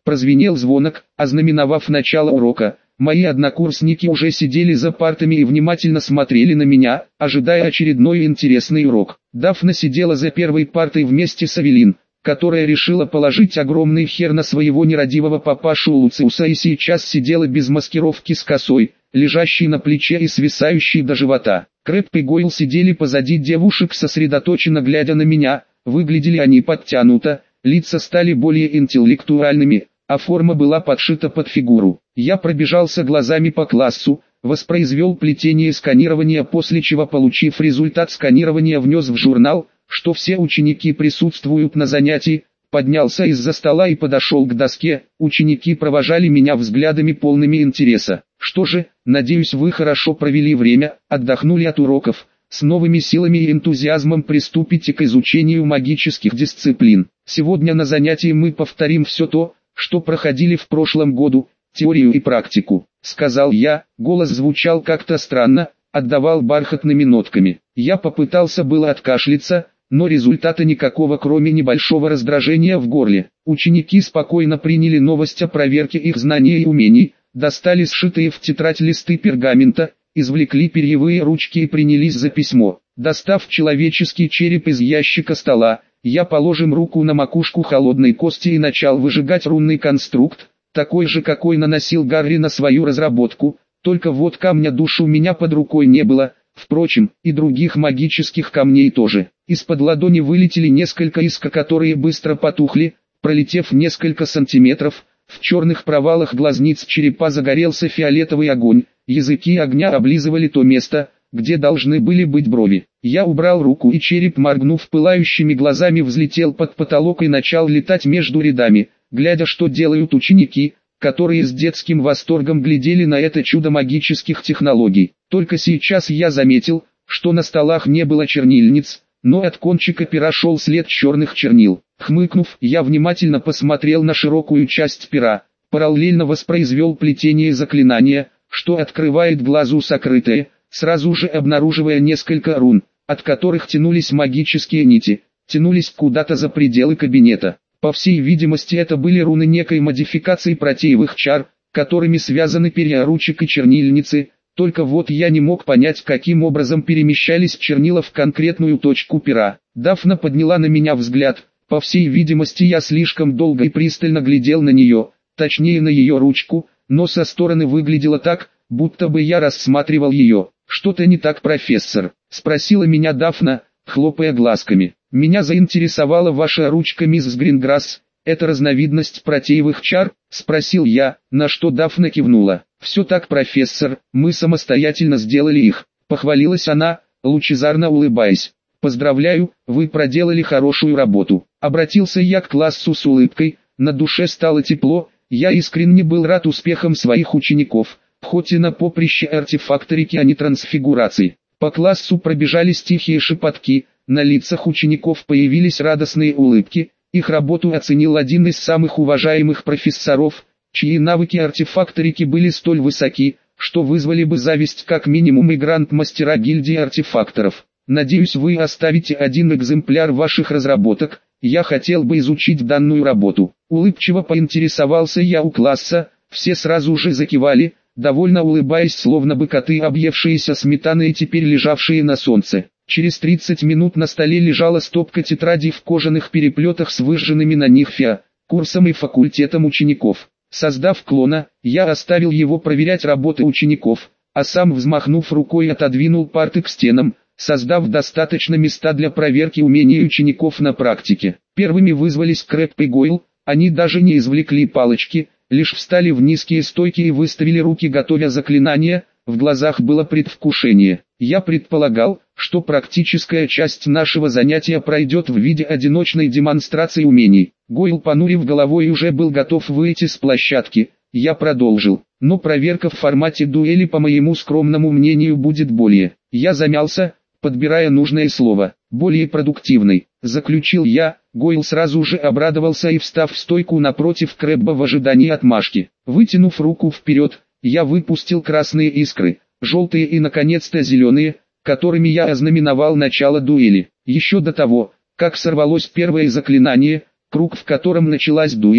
Прозвенел звонок, ознаменовав начало урока. Мои однокурсники уже сидели за партами и внимательно смотрели на меня, ожидая очередной интересный урок. Дафна сидела за первой партой вместе с Авелин, которая решила положить огромный хер на своего нерадивого папашу Луциуса и сейчас сидела без маскировки с косой, лежащей на плече и свисающей до живота. Крэб и Гойл сидели позади девушек, сосредоточенно глядя на меня. Выглядели они подтянуто, лица стали более интеллектуальными, а форма была подшита под фигуру. Я пробежался глазами по классу, воспроизвел плетение сканирования, после чего, получив результат сканирования, внес в журнал, что все ученики присутствуют на занятии, поднялся из-за стола и подошел к доске. Ученики провожали меня взглядами полными интереса. Что же, надеюсь, вы хорошо провели время, отдохнули от уроков, с новыми силами и энтузиазмом приступите к изучению магических дисциплин. Сегодня на занятии мы повторим все то, что проходили в прошлом году, теорию и практику, сказал я. Голос звучал как-то странно, отдавал бархатными нотками. Я попытался было откашляться, но результата никакого, кроме небольшого раздражения в горле. Ученики спокойно приняли новость о проверке их знаний и умений, достали сшитые в тетрадь листы пергамента, извлекли перьевые ручки и принялись за письмо. Достав человеческий череп из ящика стола, я положил руку на макушку холодной кости и начал выжигать рунный конструкт, такой же, какой наносил Гарри на свою разработку, только вот камня душ у меня под рукой не было, впрочем, и других магических камней тоже. Из-под ладони вылетели несколько искр, которые быстро потухли, пролетев несколько сантиметров. В черных провалах глазниц черепа загорелся фиолетовый огонь, языки огня облизывали то место, где должны были быть брови. Я убрал руку, и череп, моргнув пылающими глазами, взлетел под потолок и начал летать между рядами, глядя, что делают ученики, которые с детским восторгом глядели на это чудо магических технологий. Только сейчас я заметил, что на столах не было чернильниц, но от кончика пера шел след черных чернил. Хмыкнув, я внимательно посмотрел на широкую часть пера, параллельно воспроизвел плетение заклинания, что открывает глазу сокрытое, сразу же обнаруживая несколько рун, от которых тянулись магические нити, тянулись куда-то за пределы кабинета. По всей видимости, это были руны некой модификации протеевых чар, которыми связаны перья ручек и чернильницы, только вот я не мог понять, каким образом перемещались чернила в конкретную точку пера. Дафна подняла на меня взгляд. По всей видимости, я слишком долго и пристально глядел на нее, точнее на ее ручку, но со стороны выглядело так, будто бы я рассматривал ее. «Что-то не так, профессор?» — спросила меня Дафна, хлопая глазками. «Меня заинтересовала ваша ручка, мисс Гринграсс. Это разновидность протеевых чар?» — спросил я, на что Дафна кивнула. «Все так, профессор, мы самостоятельно сделали их», — похвалилась она, лучезарно улыбаясь. «Поздравляю, вы проделали хорошую работу». Обратился я к классу с улыбкой, на душе стало тепло, я искренне был рад успехам своих учеников, хоть и на поприще артефакторики, а не трансфигурации. По классу пробежались тихие шепотки, на лицах учеников появились радостные улыбки, их работу оценил один из самых уважаемых профессоров, чьи навыки артефакторики были столь высоки, что вызвали бы зависть как минимум и гранд-мастера гильдии артефакторов. «Надеюсь, вы оставите один экземпляр ваших разработок, я хотел бы изучить данную работу». Улыбчиво поинтересовался я у класса, все сразу же закивали, довольно улыбаясь, словно бы коты, объевшиеся сметаной и теперь лежавшие на солнце. Через 30 минут на столе лежала стопка тетрадей в кожаных переплетах с выжженными на них курсом и факультетом учеников. Создав клона, я оставил его проверять работы учеников, а сам, взмахнув рукой, отодвинул парты к стенам, создав достаточно места для проверки умений учеников на практике. Первыми вызвались Крэб и Гойл, они даже не извлекли палочки, лишь встали в низкие стойки и выставили руки, готовя заклинания. В глазах было предвкушение. Я предполагал, что практическая часть нашего занятия пройдет в виде одиночной демонстрации умений. Гойл, понурив головой, уже был готов выйти с площадки. Я продолжил. Но проверка в формате дуэли, по моему скромному мнению, будет более. Я замялся, подбирая нужное слово. Более продуктивной, заключил я. Гойл сразу же обрадовался и, встав в стойку напротив Крэбба в ожидании отмашки, вытянув руку вперед, я выпустил красные искры, желтые и наконец-то зеленые, которыми я ознаменовал начало дуэли. Еще до того, как сорвалось первое заклинание, круг, в котором началась дуэль,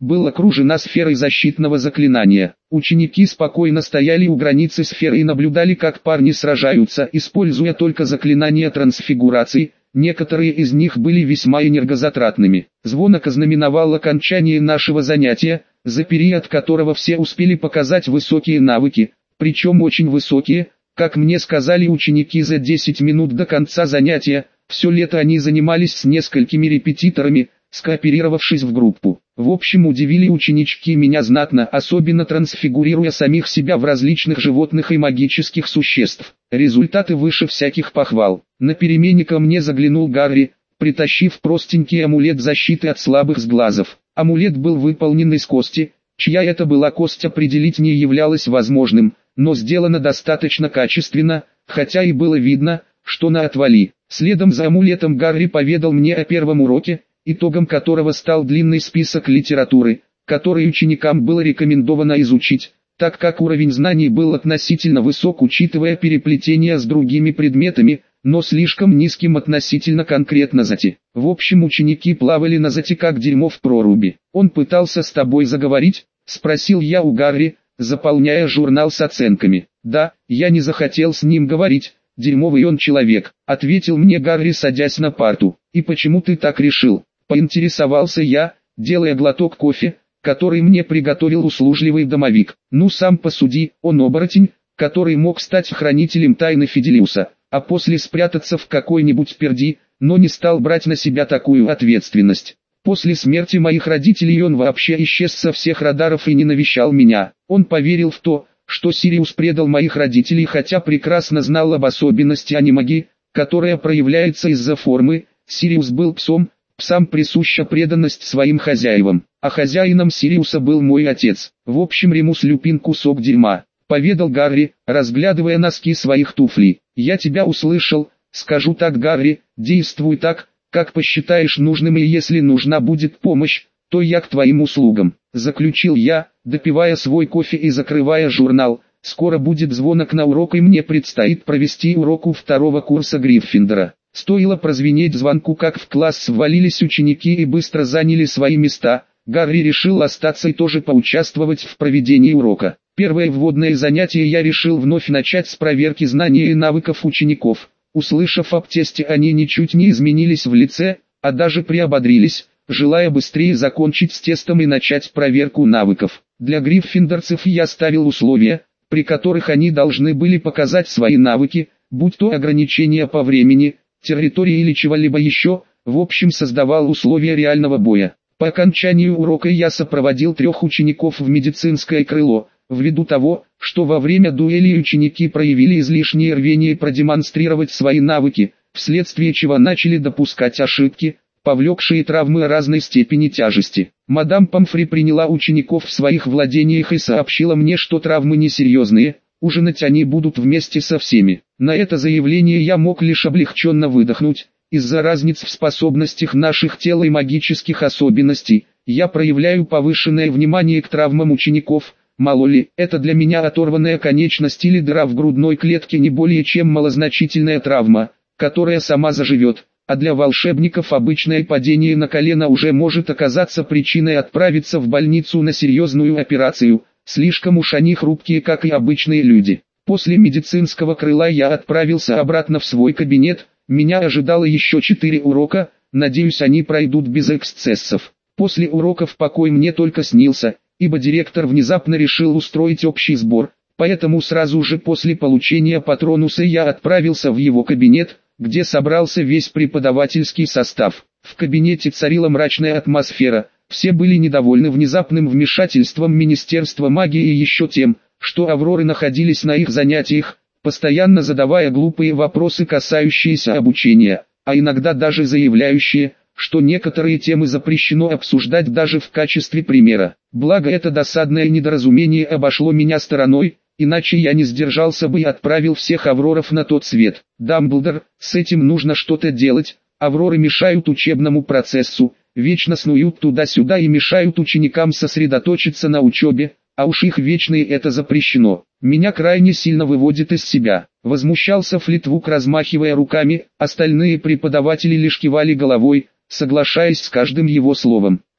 была окружена сферой защитного заклинания. Ученики спокойно стояли у границы сферы и наблюдали, как парни сражаются, используя только заклинания трансфигурации. Некоторые из них были весьма энергозатратными. Звонок ознаменовал окончание нашего занятия, за период которого все успели показать высокие навыки, причем очень высокие, как мне сказали ученики за 10 минут до конца занятия. Все лето они занимались с несколькими репетиторами, скооперировавшись в группу. В общем, удивили ученички меня знатно, особенно трансфигурируя самих себя в различных животных и магических существ. Результаты выше всяких похвал. На перемене ко мне заглянул Гарри, притащив простенький амулет защиты от слабых сглазов. Амулет был выполнен из кости, чья это была кость определить не являлось возможным, но сделано достаточно качественно, хотя и было видно, что на отвали. Следом за амулетом Гарри поведал мне о первом уроке, итогом которого стал длинный список литературы, который ученикам было рекомендовано изучить, так как уровень знаний был относительно высок, учитывая переплетение с другими предметами, но слишком низким относительно конкретно зати. В общем, ученики плавали на зати как дерьмо в проруби. «Он пытался с тобой заговорить?» — спросил я у Гарри, заполняя журнал с оценками. «Да, я не захотел с ним говорить, дерьмовый он человек», — ответил мне Гарри, садясь на парту. «И почему ты так решил?» — поинтересовался я, делая глоток кофе, который мне приготовил услужливый домовик. «Ну сам посуди, он оборотень, который мог стать хранителем тайны Фиделиуса, а после спрятаться в какой-нибудь перди, но не стал брать на себя такую ответственность. После смерти моих родителей он вообще исчез со всех радаров и не навещал меня. Он поверил в то, что Сириус предал моих родителей, хотя прекрасно знал об особенности анимаги, которая проявляется из-за формы. Сириус был псом, псам присуща преданность своим хозяевам, а хозяином Сириуса был мой отец. В общем, Ремус Люпин кусок дерьма», — поведал Гарри, разглядывая носки своих туфлей. «Я тебя услышал, скажу так, Гарри, действуй так, как посчитаешь нужным, и если нужна будет помощь, то я к твоим услугам», — заключил я, допивая свой кофе и закрывая журнал. «Скоро будет звонок на урок, и мне предстоит провести урок у второго курса Гриффиндора». Стоило прозвенеть звонку, как в класс ввалились ученики и быстро заняли свои места. Гарри решил остаться и тоже поучаствовать в проведении урока. Первое вводное занятие я решил вновь начать с проверки знаний и навыков учеников. Услышав об тесте, они ничуть не изменились в лице, а даже приободрились, желая быстрее закончить с тестом и начать проверку навыков. Для гриффиндорцев я ставил условия, при которых они должны были показать свои навыки, будь то ограничения по времени, территории или чего-либо еще, в общем создавал условия реального боя. По окончанию урока я сопроводил 3 учеников в медицинское крыло, ввиду того, что во время дуэли ученики проявили излишнее рвение продемонстрировать свои навыки, вследствие чего начали допускать ошибки, повлекшие травмы разной степени тяжести. Мадам Помфри приняла учеников в своих владениях и сообщила мне, что травмы несерьезные, ужинать они будут вместе со всеми. На это заявление я мог лишь облегченно выдохнуть. Из-за разниц в способностях наших тел и магических особенностей, я проявляю повышенное внимание к травмам учеников. Мало ли, это для меня оторванная конечность или дыра в грудной клетке не более чем малозначительная травма, которая сама заживет, а для волшебников обычное падение на колено уже может оказаться причиной отправиться в больницу на серьезную операцию, слишком уж они хрупкие, как и обычные люди. После медицинского крыла я отправился обратно в свой кабинет. Меня ожидало еще 4 урока, надеюсь, они пройдут без эксцессов. После уроков покой мне только снился, ибо директор внезапно решил устроить общий сбор, поэтому сразу же после получения патронуса я отправился в его кабинет, где собрался весь преподавательский состав. В кабинете царила мрачная атмосфера, все были недовольны внезапным вмешательством Министерства магии и еще тем, что Авроры находились на их занятиях, постоянно задавая глупые вопросы, касающиеся обучения, а иногда даже заявляющие, что некоторые темы запрещено обсуждать даже в качестве примера. Благо это досадное недоразумение обошло меня стороной, иначе я не сдержался бы и отправил всех Авроров на тот свет. Дамблдор, с этим нужно что-то делать, Авроры мешают учебному процессу, вечно снуют туда-сюда и мешают ученикам сосредоточиться на учебе, а уж их вечные это запрещено. Меня крайне сильно выводит из себя. Возмущался Флитвук, размахивая руками, остальные преподаватели лишь кивали головой, соглашаясь с каждым его словом.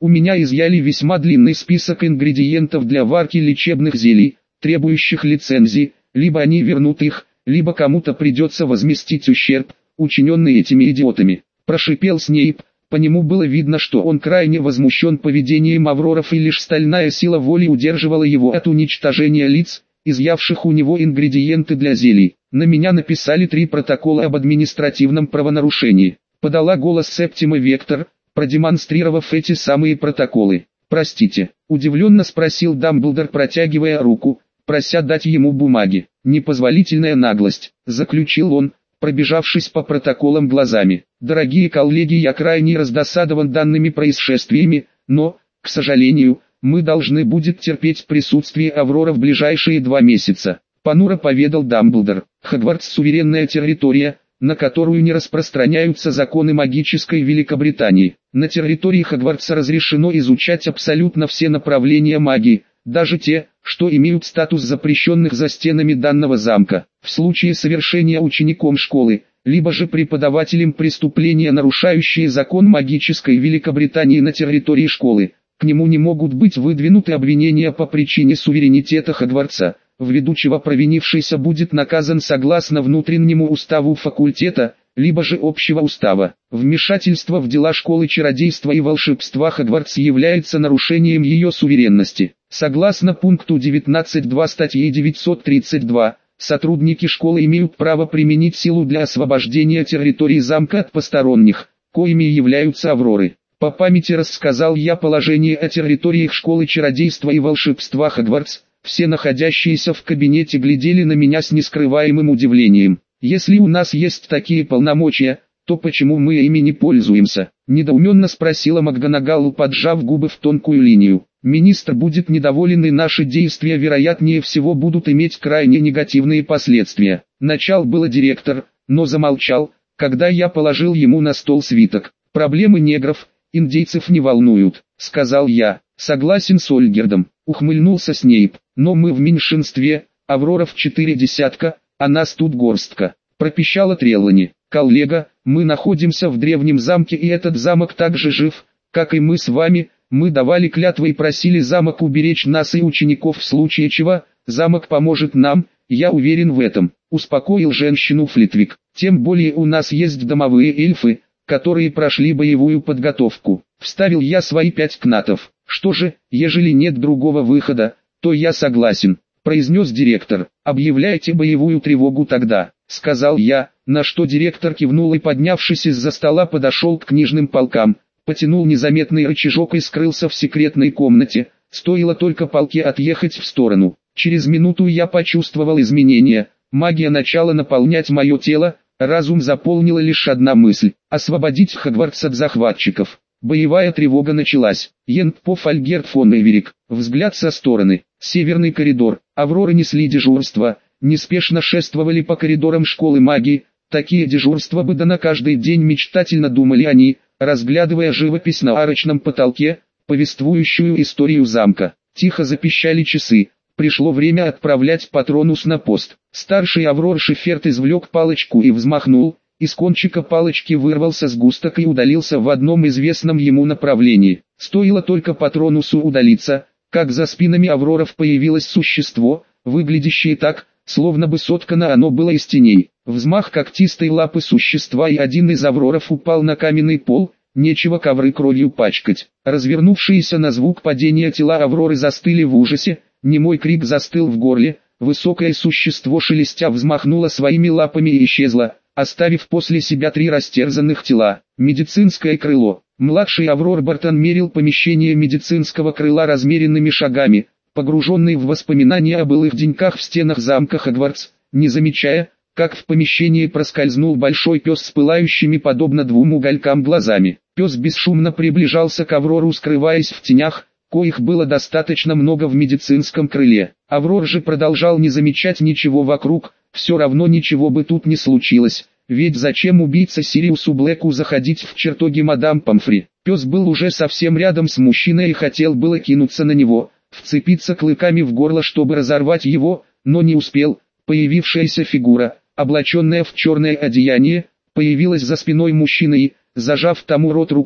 У меня изъяли весьма длинный список ингредиентов для варки лечебных зелий, требующих лицензии, либо они вернут их, либо кому-то придется возместить ущерб, учиненный этими идиотами. Прошипел Снейп, по нему было видно, что он крайне возмущен поведением Авроров, и лишь стальная сила воли удерживала его от уничтожения лиц, изъявших у него ингредиенты для зелий. На меня написали 3 протокола об административном правонарушении. Подала голос Септима Вектор, продемонстрировав эти самые протоколы. «Простите», — удивленно спросил Дамблдор, протягивая руку, прося дать ему бумаги. «Непозволительная наглость», — заключил он, пробежавшись по протоколам глазами. «Дорогие коллеги, я крайне раздосадован данными происшествиями, но, к сожалению, мы должны будет терпеть присутствие Аврора в ближайшие 2 месяца», — понуро поведал Дамблдор. «Хогвартс — суверенная территория, на которую не распространяются законы магической Великобритании. На территории Хогвартса разрешено изучать абсолютно все направления магии, даже те, что имеют статус запрещенных за стенами данного замка. В случае совершения учеником школы, либо же преподавателем преступления, нарушающие закон магической Великобритании на территории школы, к нему не могут быть выдвинуты обвинения по причине суверенитета Хогвартса, ввиду чего провинившийся будет наказан согласно внутреннему уставу факультета, либо же общего устава. Вмешательство в дела школы чародейства и волшебства Хогвартс является нарушением ее суверенности. Согласно пункту 19.2 статьи 932, сотрудники школы имеют право применить силу для освобождения территории замка от посторонних, коими являются Авроры. По памяти рассказал я положение о территориях школы чародейства и волшебства Хогвартс. Все находящиеся в кабинете глядели на меня с нескрываемым удивлением. «Если у нас есть такие полномочия, то почему мы ими не пользуемся?» — недоуменно спросила МакГонагал, поджав губы в тонкую линию. «Министр будет недоволен, и наши действия вероятнее всего будут иметь крайне негативные последствия». Начал было директор, но замолчал, когда я положил ему на стол свиток. «Проблемы негров, индейцев не волнуют», — сказал я. «Согласен с Ольгердом», — ухмыльнулся Снейп. «Но мы в меньшинстве, Авроров 4 десятка, а нас тут горстка», — пропищала Треллани. «Коллега, мы находимся в древнем замке, и этот замок так же жив, как и мы с вами. Мы давали клятвы и просили замок уберечь нас и учеников в случае чего. Замок поможет нам, я уверен в этом», — успокоил женщину Флитвик. «Тем более у нас есть домовые эльфы, которые прошли боевую подготовку». Вставил я свои 5 кнатов. «Что же, ежели нет другого выхода, то я согласен», — произнес директор. «Объявляйте боевую тревогу тогда», — сказал я, на что директор кивнул и, поднявшись из-за стола, подошел к книжным полкам, потянул незаметный рычажок и скрылся в секретной комнате. Стоило только полке отъехать в сторону. Через минуту я почувствовал изменения, магия начала наполнять мое тело, разум заполнила лишь одна мысль — освободить Хогвартс от захватчиков. Боевая тревога началась. Ентпоф Альгерт фон Эверик. Взгляд со стороны. Северный коридор. Авроры несли дежурство, неспешно шествовали по коридорам школы магии. Такие дежурства бы да на каждый день, мечтательно думали они, разглядывая живопись на арочном потолке, повествующую историю замка. Тихо запищали часы. Пришло время отправлять Патронус на пост. Старший Аврор Шеферд извлек палочку и взмахнул. Из кончика палочки вырвался сгусток и удалился в одном известном ему направлении. Стоило только Патронусу удалиться, как за спинами Авроров появилось существо, выглядящее так, словно бы соткано оно было из теней. Взмах когтистой лапы существа, и один из Авроров упал на каменный пол. Нечего ковры кровью пачкать. Развернувшиеся на звук падения тела Авроры застыли в ужасе, немой крик застыл в горле, высокое существо шелестя взмахнуло своими лапами и исчезло, оставив после себя 3 растерзанных тела. Медицинское крыло. Младший Аврор Бартон мерил помещение медицинского крыла размеренными шагами, погруженный в воспоминания о былых деньках в стенах замка Хогвартс, не замечая, как в помещении проскользнул большой пес с пылающими подобно 2 уголькам глазами. Пес бесшумно приближался к Аврору, скрываясь в тенях, коих было достаточно много в медицинском крыле. Аврор же продолжал не замечать ничего вокруг. Все равно ничего бы тут не случилось, ведь зачем убийце Сириусу Блэку заходить в чертоги мадам Помфри? Пес был уже совсем рядом с мужчиной и хотел было кинуться на него, вцепиться клыками в горло, чтобы разорвать его, но не успел. Появившаяся фигура, облаченная в черное одеяние, появилась за спиной мужчины и, зажав тому рот рукой,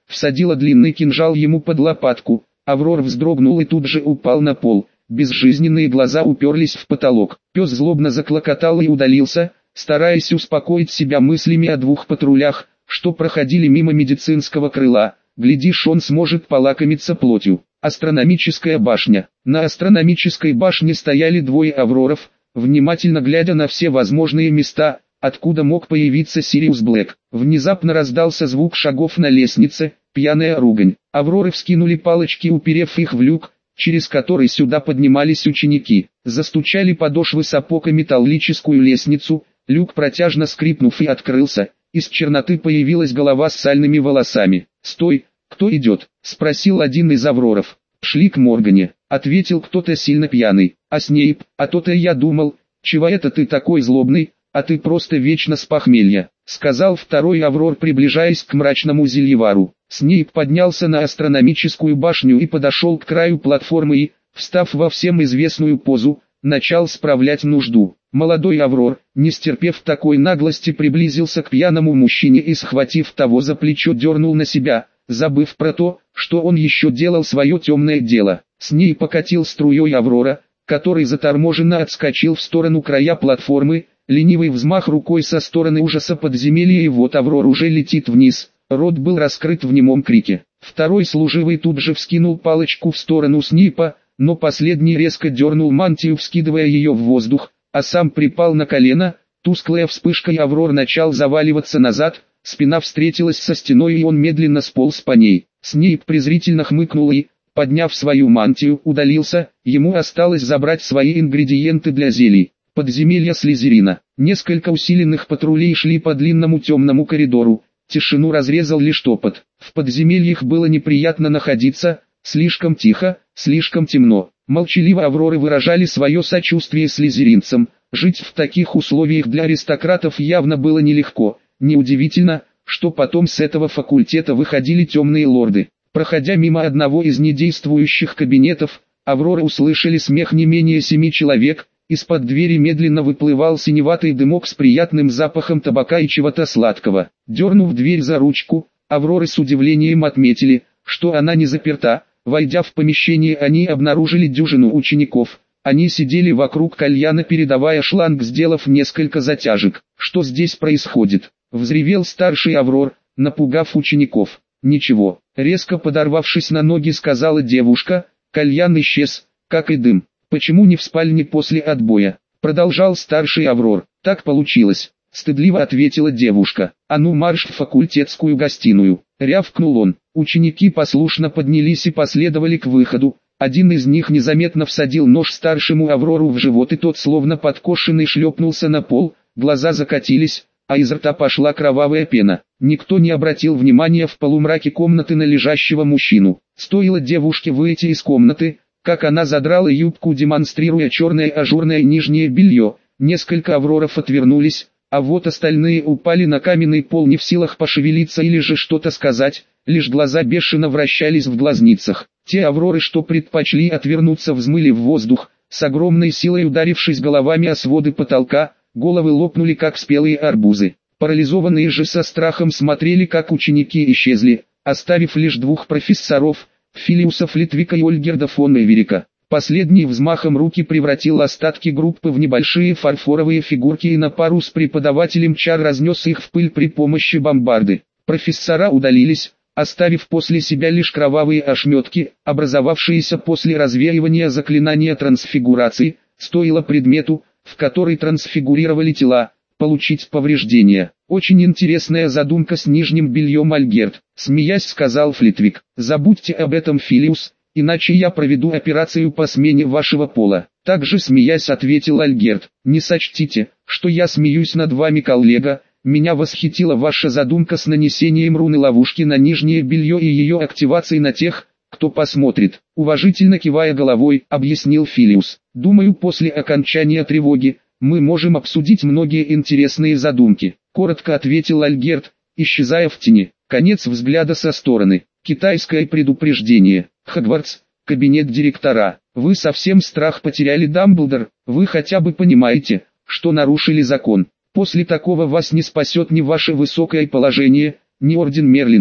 всадила длинный кинжал ему под лопатку. Аврор вздрогнул и тут же упал на пол. Безжизненные глаза уперлись в потолок. Пес злобно заклокотал и удалился, стараясь успокоить себя мыслями о двух патрулях, что проходили мимо медицинского крыла. Глядишь, он сможет полакомиться плотью. Астрономическая башня. На астрономической башне стояли двое авроров, внимательно глядя на все возможные места, откуда мог появиться Сириус Блэк. Внезапно раздался звук шагов на лестнице, пьяная ругань. Авроры вскинули палочки, уперев их в люк, через который сюда поднимались ученики. Застучали подошвы сапог о металлическую лестницу, люк протяжно скрипнув и открылся. Из черноты появилась голова с сальными волосами. «Стой, кто идет?» — спросил один из авроров. «Шли к Моргане», — ответил кто-то сильно пьяный. «А Снейп, а то-то я думал, чего это ты такой злобный, а ты просто вечно с похмелья», — сказал второй аврор, приближаясь к мрачному зельевару. Снейп поднялся на астрономическую башню и подошел к краю платформы и, встав во всем известную позу, начал справлять нужду. Молодой аврор, не стерпев такой наглости, приблизился к пьяному мужчине и, схватив того за плечо, дернул на себя, забыв про то, что он еще делал свое темное дело. С ней покатил струей аврора, который заторможенно отскочил в сторону края платформы, ленивый взмах рукой со стороны ужаса подземелья, и вот аврор уже летит вниз, рот был раскрыт в немом крике. Второй служивый тут же вскинул палочку в сторону Снипа, но последний резко дернул мантию, вскидывая ее в воздух, а сам припал на колено. Тусклая вспышка, и аврор начал заваливаться назад, спина встретилась со стеной, и он медленно сполз по ней. Снейп презрительно хмыкнул и, подняв свою мантию, удалился. Ему осталось забрать свои ингредиенты для зелий. Подземелье Слизерина. Несколько усиленных патрулей шли по длинному темному коридору. Тишину разрезал лишь топот. В подземельях было неприятно находиться, слишком тихо, слишком темно. Молчаливо авроры выражали свое сочувствие слизеринцам. Жить в таких условиях для аристократов явно было нелегко. Неудивительно, что потом с этого факультета выходили темные лорды. Проходя мимо одного из недействующих кабинетов, авроры услышали смех не менее 7 человек. Из-под двери медленно выплывал синеватый дымок с приятным запахом табака и чего-то сладкого. Дернув дверь за ручку, авроры с удивлением отметили, что она не заперта. Войдя в помещение, они обнаружили дюжину учеников. Они сидели вокруг кальяна, передавая шланг, сделав несколько затяжек. «Что здесь происходит?» — взревел старший аврор, напугав учеников. «Ничего», — резко подорвавшись на ноги, сказала девушка. «Кальян исчез, как и дым. Почему не в спальне после отбоя?» — продолжал старший аврор. «Так получилось», — стыдливо ответила девушка. «А ну марш в факультетскую гостиную», — рявкнул он. Ученики послушно поднялись и последовали к выходу. Один из них незаметно всадил нож старшему аврору в живот, и тот, словно подкошенный, шлепнулся на пол. Глаза закатились, а из рта пошла кровавая пена. Никто не обратил внимания в полумраке комнаты на лежащего мужчину. Стоило девушке выйти из комнаты, как она задрала юбку, демонстрируя черное ажурное нижнее белье. Несколько авроров отвернулись, а вот остальные упали на каменный пол, не в силах пошевелиться или же что-то сказать, лишь глаза бешено вращались в глазницах. Те авроры, что предпочли отвернуться, взмыли в воздух, с огромной силой ударившись головами о своды потолка. Головы лопнули, как спелые арбузы. Парализованные же со страхом смотрели, как ученики исчезли, оставив лишь двух профессоров, Филиуса Флитвика и Ольгерда фон Эверика. Последний взмахом руки превратил остатки группы в небольшие фарфоровые фигурки и на пару с преподавателем чар разнес их в пыль при помощи бомбарды. Профессора удалились, оставив после себя лишь кровавые ошметки, образовавшиеся после развеивания заклинания трансфигурации. Стоило предмету, в который трансфигурировали тела, получить повреждения. «Очень интересная задумка с нижним бельем, Альгерд», — смеясь сказал Флитвик. «Забудьте об этом, Филиус, иначе я проведу операцию по смене вашего пола». Также смеясь ответил Альгерд. «Не сочтите, что я смеюсь над вами, коллега. Меня восхитила ваша задумка с нанесением руны ловушки на нижнее белье и ее активацией на тех, кто посмотрит». Уважительно кивая головой, объяснил Филиус. «Думаю, после окончания тревоги мы можем обсудить многие интересные задумки», — коротко ответил Альгерд, исчезая в тени. Конец взгляда со стороны. Китайское предупреждение. Хогвартс. Кабинет директора. «Вы совсем страх потеряли, Дамблдор? Вы хотя бы понимаете, что нарушили закон? После такого вас не спасет ни ваше высокое положение, ни орден Мерлина.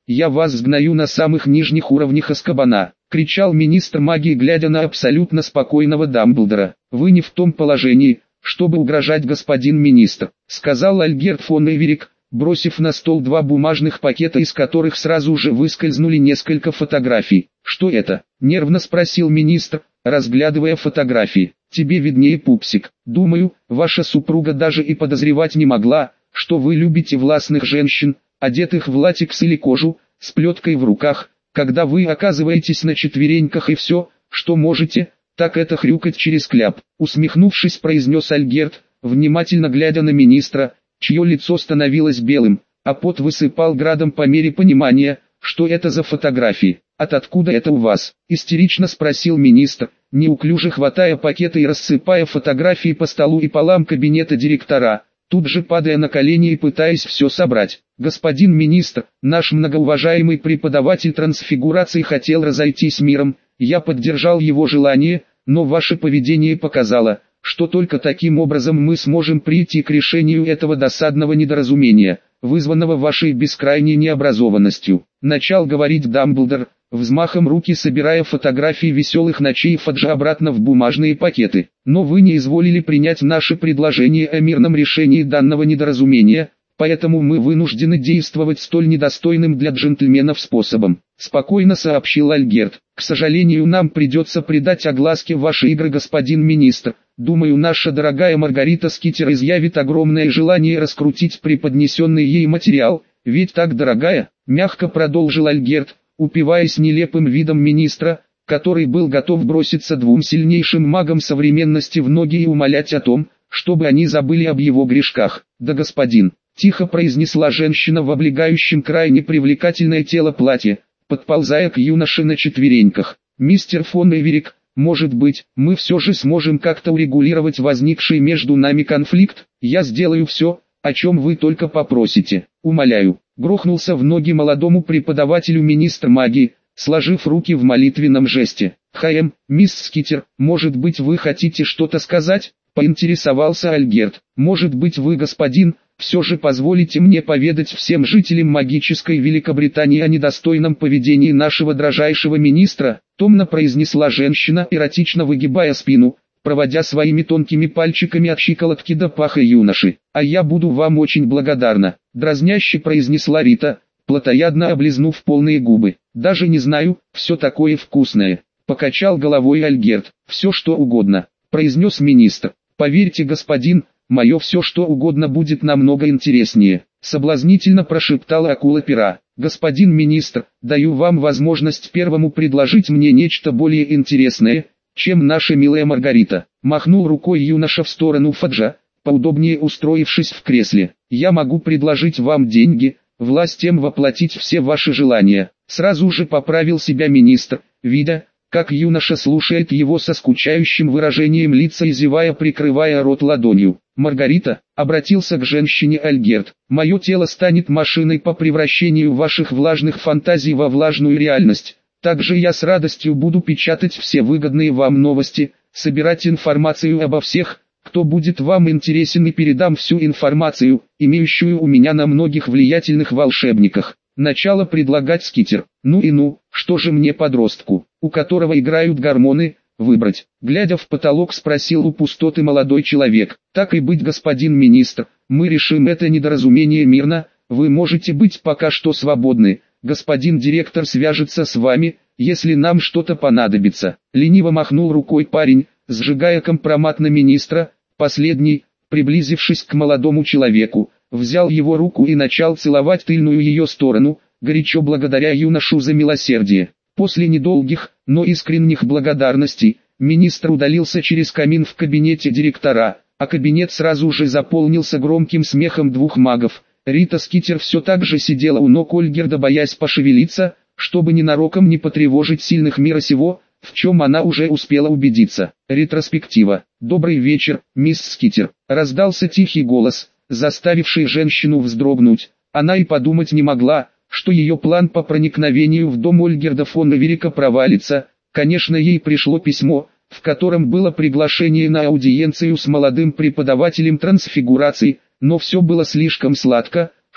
я вас сгною на самых нижних уровнях Азкабана», — кричал министр магии, глядя на абсолютно спокойного Дамблдора. «Вы не в том положении, чтобы угрожать, господин министр», — сказал Альгерт фон Эверик, бросив на стол два бумажных пакета, из которых сразу же выскользнули несколько фотографий. «Что это?» — нервно спросил министр, разглядывая фотографии. «Тебе виднее, пупсик. Думаю, ваша супруга даже и подозревать не могла, что вы любите властных женщин, одетых в латекс или кожу, с плеткой в руках, когда вы оказываетесь на четвереньках и все, что можете, так это хрюкать через кляп», — усмехнувшись, произнес Альгерт, внимательно глядя на министра, чье лицо становилось белым, а пот высыпал градом по мере понимания, что это за фотографии. «Откуда это у вас?» — истерично спросил министр, неуклюже хватая пакеты и рассыпая фотографии по столу и полам кабинета директора, тут же падая на колени и пытаясь все собрать. «Господин министр, наш многоуважаемый преподаватель трансфигурации хотел разойтись миром, я поддержал его желание, но ваше поведение показало, что только таким образом мы сможем прийти к решению этого досадного недоразумения, вызванного вашей бескрайней необразованностью», — начал говорить Дамблдор, взмахом руки собирая фотографии веселых ночей Фаджа обратно в бумажные пакеты. «Но вы не изволили принять наше предложение о мирном решении данного недоразумения, поэтому мы вынуждены действовать столь недостойным для джентльменов способом», — спокойно сообщил Альгерт. «К сожалению, нам придется придать огласке ваши игры, господин министр. Думаю, наша дорогая Маргарита Скитер изъявит огромное желание раскрутить преподнесенный ей материал, ведь так, дорогая?» — мягко продолжил Альгерт, упиваясь нелепым видом министра, который был готов броситься двум сильнейшим магам современности в ноги и умолять о том, чтобы они забыли об его грешках. «Да, господин», — тихо произнесла женщина в облегающем крайне привлекательное тело платье, подползая к юноше на четвереньках. «Мистер фон Эверик, может быть, мы все же сможем как-то урегулировать возникший между нами конфликт? Я сделаю все, о чем вы только попросите, умоляю». Грохнулся в ноги молодому преподавателю министр магии, сложив руки в молитвенном жесте. Мисс Скитер, может быть, вы хотите что-то сказать?» — поинтересовался Альгерт. «Может быть, вы, господин, все же позволите мне поведать всем жителям магической Великобритании о недостойном поведении нашего дрожайшего министра», — томно произнесла женщина, эротично выгибая спину, проводя своими тонкими пальчиками от щиколотки до паха юноши. «А я буду вам очень благодарна», — дразняще произнесла Рита, плотоядно облизнув полные губы. «Даже не знаю, все такое вкусное», — покачал головой Альгерт. «Все что угодно», — произнес министр. «Поверьте, господин, мое все что угодно будет намного интереснее», — соблазнительно прошептала акула-пера. «Господин министр, даю вам возможность первому предложить мне нечто более интересное, чем наша милая Маргарита», — махнул рукой юноша в сторону Фаджа, поудобнее устроившись в кресле. «Я могу предложить вам деньги, власть тем воплотить все ваши желания», — сразу же поправил себя министр, видя, как юноша слушает его со скучающим выражением лица и зевая, прикрывая рот ладонью. «Маргарита», — обратился к женщине Альгерт, — «мое тело станет машиной по превращению ваших влажных фантазий во влажную реальность. Также я с радостью буду печатать все выгодные вам новости, собирать информацию обо всех, кто будет вам интересен, и передам всю информацию, имеющую у меня на многих влиятельных волшебниках». Начало предлагать Скитер. Ну, что же мне, подростку, у которого играют гормоны, выбрать? Глядя в потолок, спросил у пустоты молодой человек. «Так и быть, господин министр, мы решим это недоразумение мирно, вы можете быть пока что свободны. Господин директор свяжется с вами, если нам что-то понадобится». Лениво махнул рукой парень, сжигая компромат на министра. Последний, приблизившись к молодому человеку, взял его руку и начал целовать тыльную ее сторону, горячо благодаря юношу за милосердие. После недолгих, но искренних благодарностей, министр удалился через камин в кабинете директора, а кабинет сразу же заполнился громким смехом двух магов. Рита Скитер все так же сидела у ног Ольгерда, боясь пошевелиться, чтобы ненароком не потревожить сильных мира сего, в чем она уже успела убедиться. Ретроспектива. «Добрый вечер, мисс Скитер», — раздался тихий голос, заставивший женщину вздрогнуть. Она и подумать не могла, что ее план по проникновению в дом Ольгерда фон Эверика провалится. Конечно, ей пришло письмо, в котором было приглашение на аудиенцию с молодым преподавателем трансфигурации, но все было слишком сладко,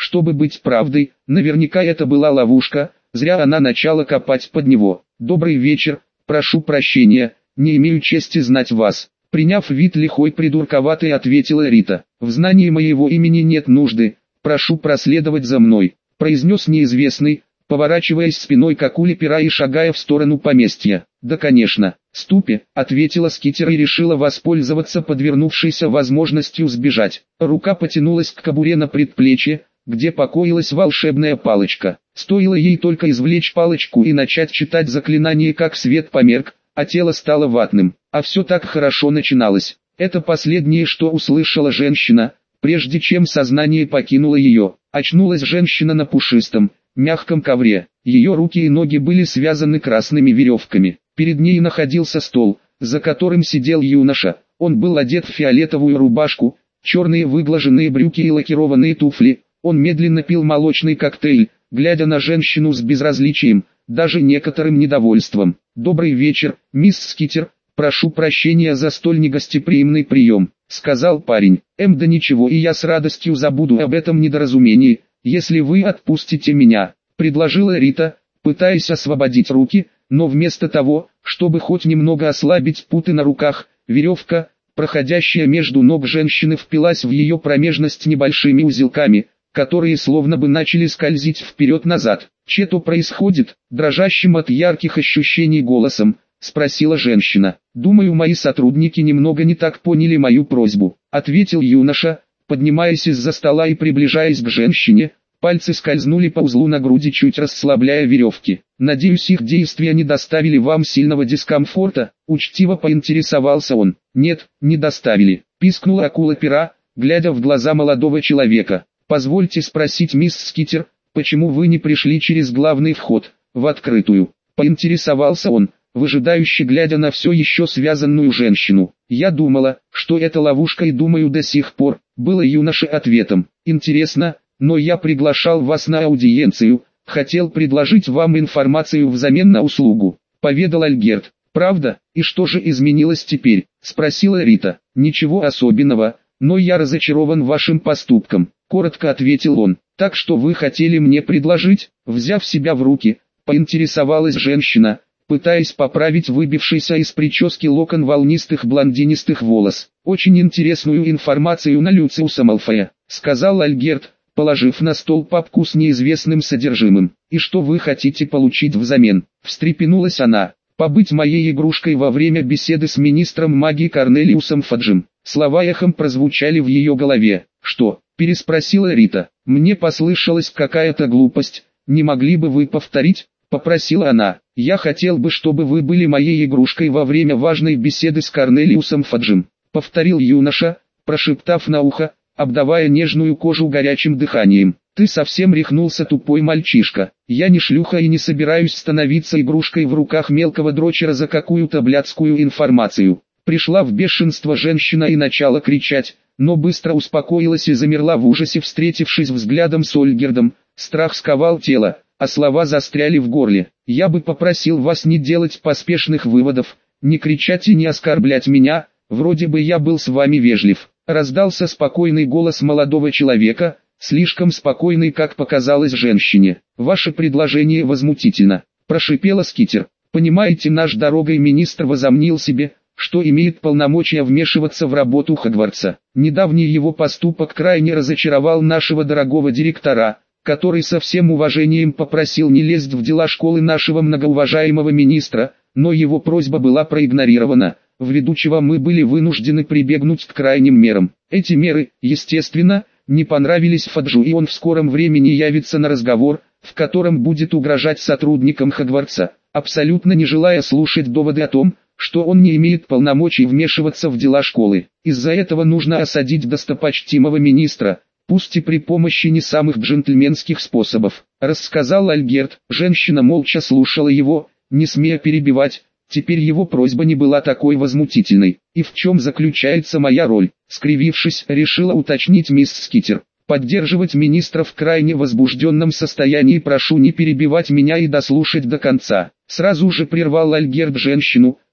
чтобы быть правдой, наверняка это была ловушка, зря она начала копать под него. «Добрый вечер, прошу прощения, не имею чести знать вас». Приняв вид лихой придурковатый, ответила Рита. «В знании моего имени нет нужды, прошу проследовать за мной», произнес неизвестный, поворачиваясь спиной к акуле пера и шагая в сторону поместья. «Да, конечно, ступи», ответила Скитер и решила воспользоваться подвернувшейся возможностью сбежать. Рука потянулась к кобуре на предплечье, где покоилась волшебная палочка. Стоило ей только извлечь палочку и начать читать заклинание, как свет померк, а тело стало ватным. А все так хорошо начиналось. Это последнее, что услышала женщина, прежде чем сознание покинуло ее. Очнулась женщина на пушистом, мягком ковре. Ее руки и ноги были связаны красными веревками. Перед ней находился стол, за которым сидел юноша. Он был одет в фиолетовую рубашку, черные выглаженные брюки и лакированные туфли. Он медленно пил молочный коктейль, глядя на женщину с безразличием, даже некоторым недовольством. «Добрый вечер, мисс Скитер, прошу прощения за столь негостеприимный прием», — сказал парень. «Да ничего, и я с радостью забуду об этом недоразумении, если вы отпустите меня», — предложила Рита, пытаясь освободить руки, но вместо того, чтобы хоть немного ослабить путы на руках, веревка, проходящая между ног женщины, впилась в ее промежность небольшими узелками, которые словно бы начали скользить вперед-назад. «Что происходит?» — дрожащим от ярких ощущений голосом спросила женщина. «Думаю, мои сотрудники немного не так поняли мою просьбу», — ответил юноша, поднимаясь из-за стола и приближаясь к женщине. Пальцы скользнули по узлу на груди, чуть расслабляя веревки. «Надеюсь, их действия не доставили вам сильного дискомфорта?» — учтиво поинтересовался он. «Нет, не доставили», — пискнула акула пера, глядя в глаза молодого человека. «Позвольте спросить, мисс Скитер, почему вы не пришли через главный вход, в открытую?» — поинтересовался он, выжидающе глядя на все еще связанную женщину. «Я думала, что это ловушка, и думаю до сих пор», — было юноше ответом. «Интересно, но я приглашал вас на аудиенцию, хотел предложить вам информацию взамен на услугу», — поведал Альгерт. «Правда? И что же изменилось теперь?» — спросила Рита. «Ничего особенного, но я разочарован вашим поступком», — коротко ответил он. «Так что вы хотели мне предложить?» Взяв себя в руки, поинтересовалась женщина, пытаясь поправить выбившийся из прически локон волнистых блондинистых волос. «Очень интересную информацию на Люциуса Малфоя», — сказал Альгерт, положив на стол папку с неизвестным содержимым. «И что вы хотите получить взамен?» — встрепенулась она. «Побыть моей игрушкой во время беседы с министром магии Корнелиусом Фаджем». Слова эхом прозвучали в ее голове. «Что?» — переспросила Рита. «Мне послышалась какая-то глупость, не могли бы вы повторить?» — попросила она. «Я хотел бы, чтобы вы были моей игрушкой во время важной беседы с Корнелиусом Фаджем», — повторил юноша, прошептав на ухо, обдавая нежную кожу горячим дыханием. «Ты совсем рехнулся, тупой мальчишка. Я не шлюха и не собираюсь становиться игрушкой в руках мелкого дрочера за какую-то блядскую информацию». Пришла в бешенство женщина и начала кричать, но быстро успокоилась и замерла в ужасе, встретившись взглядом с Ольгердом. Страх сковал тело, а слова застряли в горле. «Я бы попросил вас не делать поспешных выводов, не кричать и не оскорблять меня, вроде бы я был с вами вежлив». Раздался спокойный голос молодого человека, слишком спокойный, как показалось женщине. «Ваше предложение возмутительно», — прошипела Скитер. «Понимаете, наш дорогой министр возомнил себе, что имеет полномочия вмешиваться в работу Хогвартса. Недавний его поступок крайне разочаровал нашего дорогого директора, который со всем уважением попросил не лезть в дела школы нашего многоуважаемого министра, но его просьба была проигнорирована, ввиду чего мы были вынуждены прибегнуть к крайним мерам. Эти меры, естественно, не понравились Фаджу, и он в скором времени явится на разговор, в котором будет угрожать сотрудникам Хогвартса, абсолютно не желая слушать доводы о том, что он не имеет полномочий вмешиваться в дела школы. Из-за этого нужно осадить достопочтимого министра, пусть и при помощи не самых джентльменских способов», — рассказал Альгерт. Женщина молча слушала его, не смея перебивать. Теперь его просьба не была такой возмутительной. «И в чем заключается моя роль?» — скривившись, решила уточнить мисс Скитер. «Поддерживать министра в крайне возбужденном состоянии. Прошу не перебивать меня и дослушать до конца». Сразу же прервал Альгерт женщину,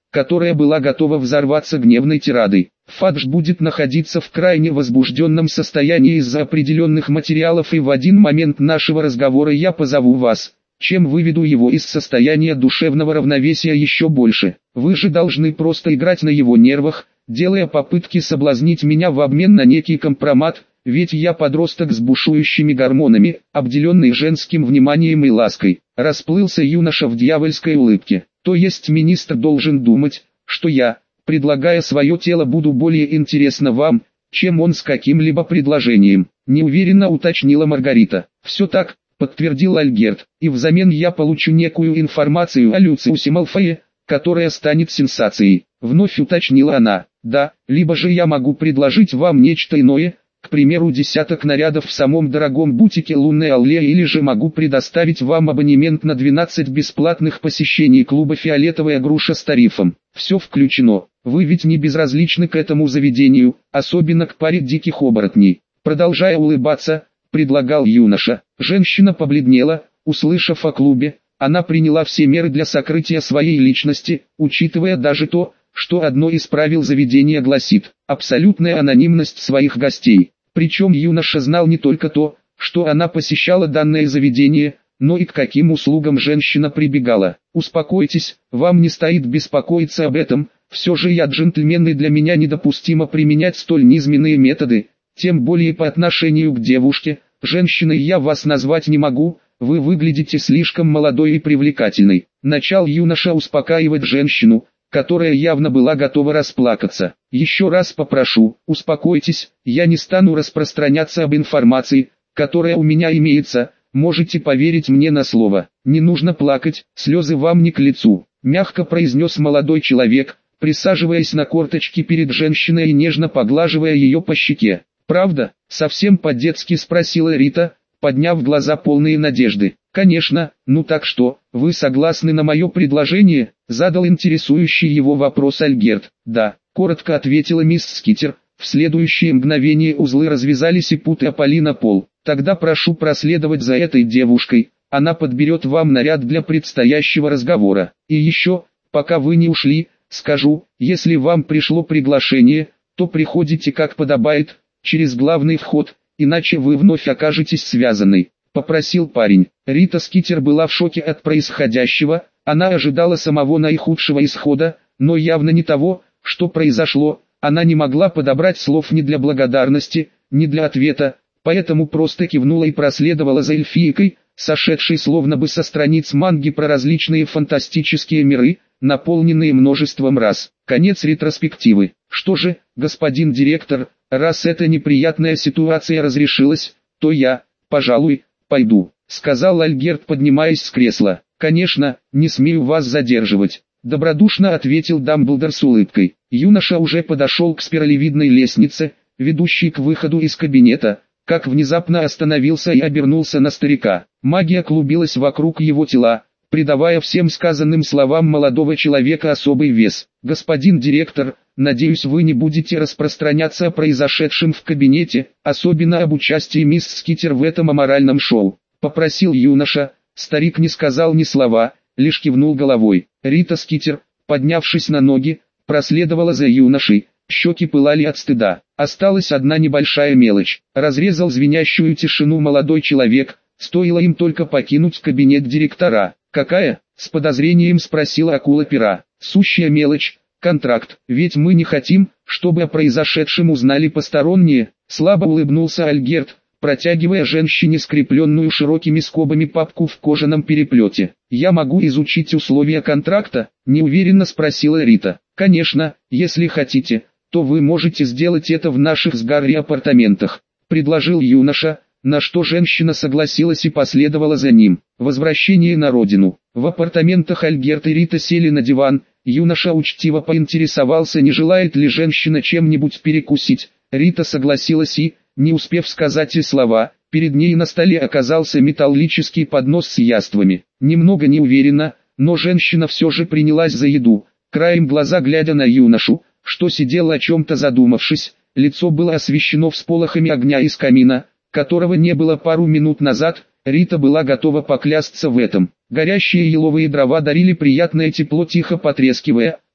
которая была готова взорваться гневной тирадой. Фадж будет находиться в крайне возбужденном состоянии из-за определенных материалов, и в один момент нашего разговора я позову вас, чем выведу его из состояния душевного равновесия еще больше. Вы же должны просто играть на его нервах, делая попытки соблазнить меня в обмен на некий компромат, ведь я подросток с бушующими гормонами, обделенный женским вниманием и лаской. Расплылся юноша в дьявольской улыбке. То есть министр должен думать, что я, предлагая свое тело, буду более интересна вам, чем он с каким-либо предложением, неуверенно уточнила Маргарита. Все так, подтвердил Альгерт, и взамен я получу некую информацию о Люциусе Малфое, которая станет сенсацией. Вновь уточнила она. Да, либо же я могу предложить вам нечто иное, к примеру, десяток нарядов в самом дорогом бутике «Лунная аллея», или же могу предоставить вам абонемент на 12 бесплатных посещений клуба «Фиолетовая груша» с тарифом. Все включено. Вы ведь не безразличны к этому заведению, особенно к паре диких оборотней. Продолжая улыбаться, предлагал юноша. Женщина побледнела, услышав о клубе. Она приняла все меры для сокрытия своей личности, учитывая даже то, что одно из правил заведения гласит абсолютная анонимность своих гостей. Причем юноша знал не только то, что она посещала данное заведение, но и к каким услугам женщина прибегала. Успокойтесь, вам не стоит беспокоиться об этом, все же я джентльмен, и для меня недопустимо применять столь низменные методы, тем более по отношению к девушке. Женщиной я вас назвать не могу, вы выглядите слишком молодой и привлекательной. Начал юноша успокаивать женщину, которая явно была готова расплакаться. Еще раз попрошу, успокойтесь, я не стану распространяться об информации, которая у меня имеется, можете поверить мне на слово. Не нужно плакать, слезы вам не к лицу, мягко произнес молодой человек, присаживаясь на корточки перед женщиной и нежно поглаживая ее по щеке. Правда? Совсем по-детски спросила Рита, подняв глаза полные надежды. «Конечно, ну так что, вы согласны на мое предложение?» Задал интересующий его вопрос Альгерт. «Да», коротко ответила мисс Скитер. В следующее мгновение узлы развязались и путы опали на пол. «Тогда прошу проследовать за этой девушкой, она подберет вам наряд для предстоящего разговора. И еще, пока вы не ушли, скажу, если вам пришло приглашение, то приходите как подобает, через главный вход, иначе вы вновь окажетесь связанной», — попросил парень. Рита Скитер была в шоке от происходящего, она ожидала самого наихудшего исхода, но явно не того, что произошло. Она не могла подобрать слов ни для благодарности, ни для ответа, поэтому просто кивнула и проследовала за эльфийкой, сошедшей словно бы со страниц манги про различные фантастические миры, наполненные множеством рас. Конец ретроспективы. Что же, господин директор, раз эта неприятная ситуация разрешилась, то я, пожалуй, пойду, сказал Альгерт, поднимаясь с кресла. Конечно, не смею вас задерживать, добродушно ответил Дамблдор с улыбкой. Юноша уже подошел к спиралевидной лестнице, ведущей к выходу из кабинета, как внезапно остановился и обернулся на старика. Магия клубилась вокруг его тела, придавая всем сказанным словам молодого человека особый вес. «Господин директор, надеюсь, вы не будете распространяться о произошедшем в кабинете, особенно об участии мисс Скитер в этом аморальном шоу», — попросил юноша. Старик не сказал ни слова, лишь кивнул головой. Рита Скитер, поднявшись на ноги, проследовала за юношей. Щеки пылали от стыда. Осталась одна небольшая мелочь. Разрезал звенящую тишину молодой человек, стоило им только покинуть кабинет директора. «Какая?» — с подозрением спросила акула-пера. «Сущая мелочь, контракт, ведь мы не хотим, чтобы о произошедшем узнали посторонние», — слабо улыбнулся Альгерт, протягивая женщине скрепленную широкими скобами папку в кожаном переплете. «Я могу изучить условия контракта?» — неуверенно спросила Рита. «Конечно, если хотите, то вы можете сделать это в наших с Гарри апартаментах», — предложил юноша, на что женщина согласилась и последовала за ним. Возвращение на родину. В апартаментах Альгерт и Рита сели на диван, юноша учтиво поинтересовался, не желает ли женщина чем-нибудь перекусить. Рита согласилась и, не успев сказать и слова, перед ней на столе оказался металлический поднос с яствами. Немного неуверенно, но женщина все же принялась за еду, краем глаза глядя на юношу, что сидел о чем-то задумавшись. Лицо было освещено всполохами огня из камина, которого не было пару минут назад. Рита была готова поклясться в этом. Горящие еловые дрова дарили приятное тепло, тихо потрескивая,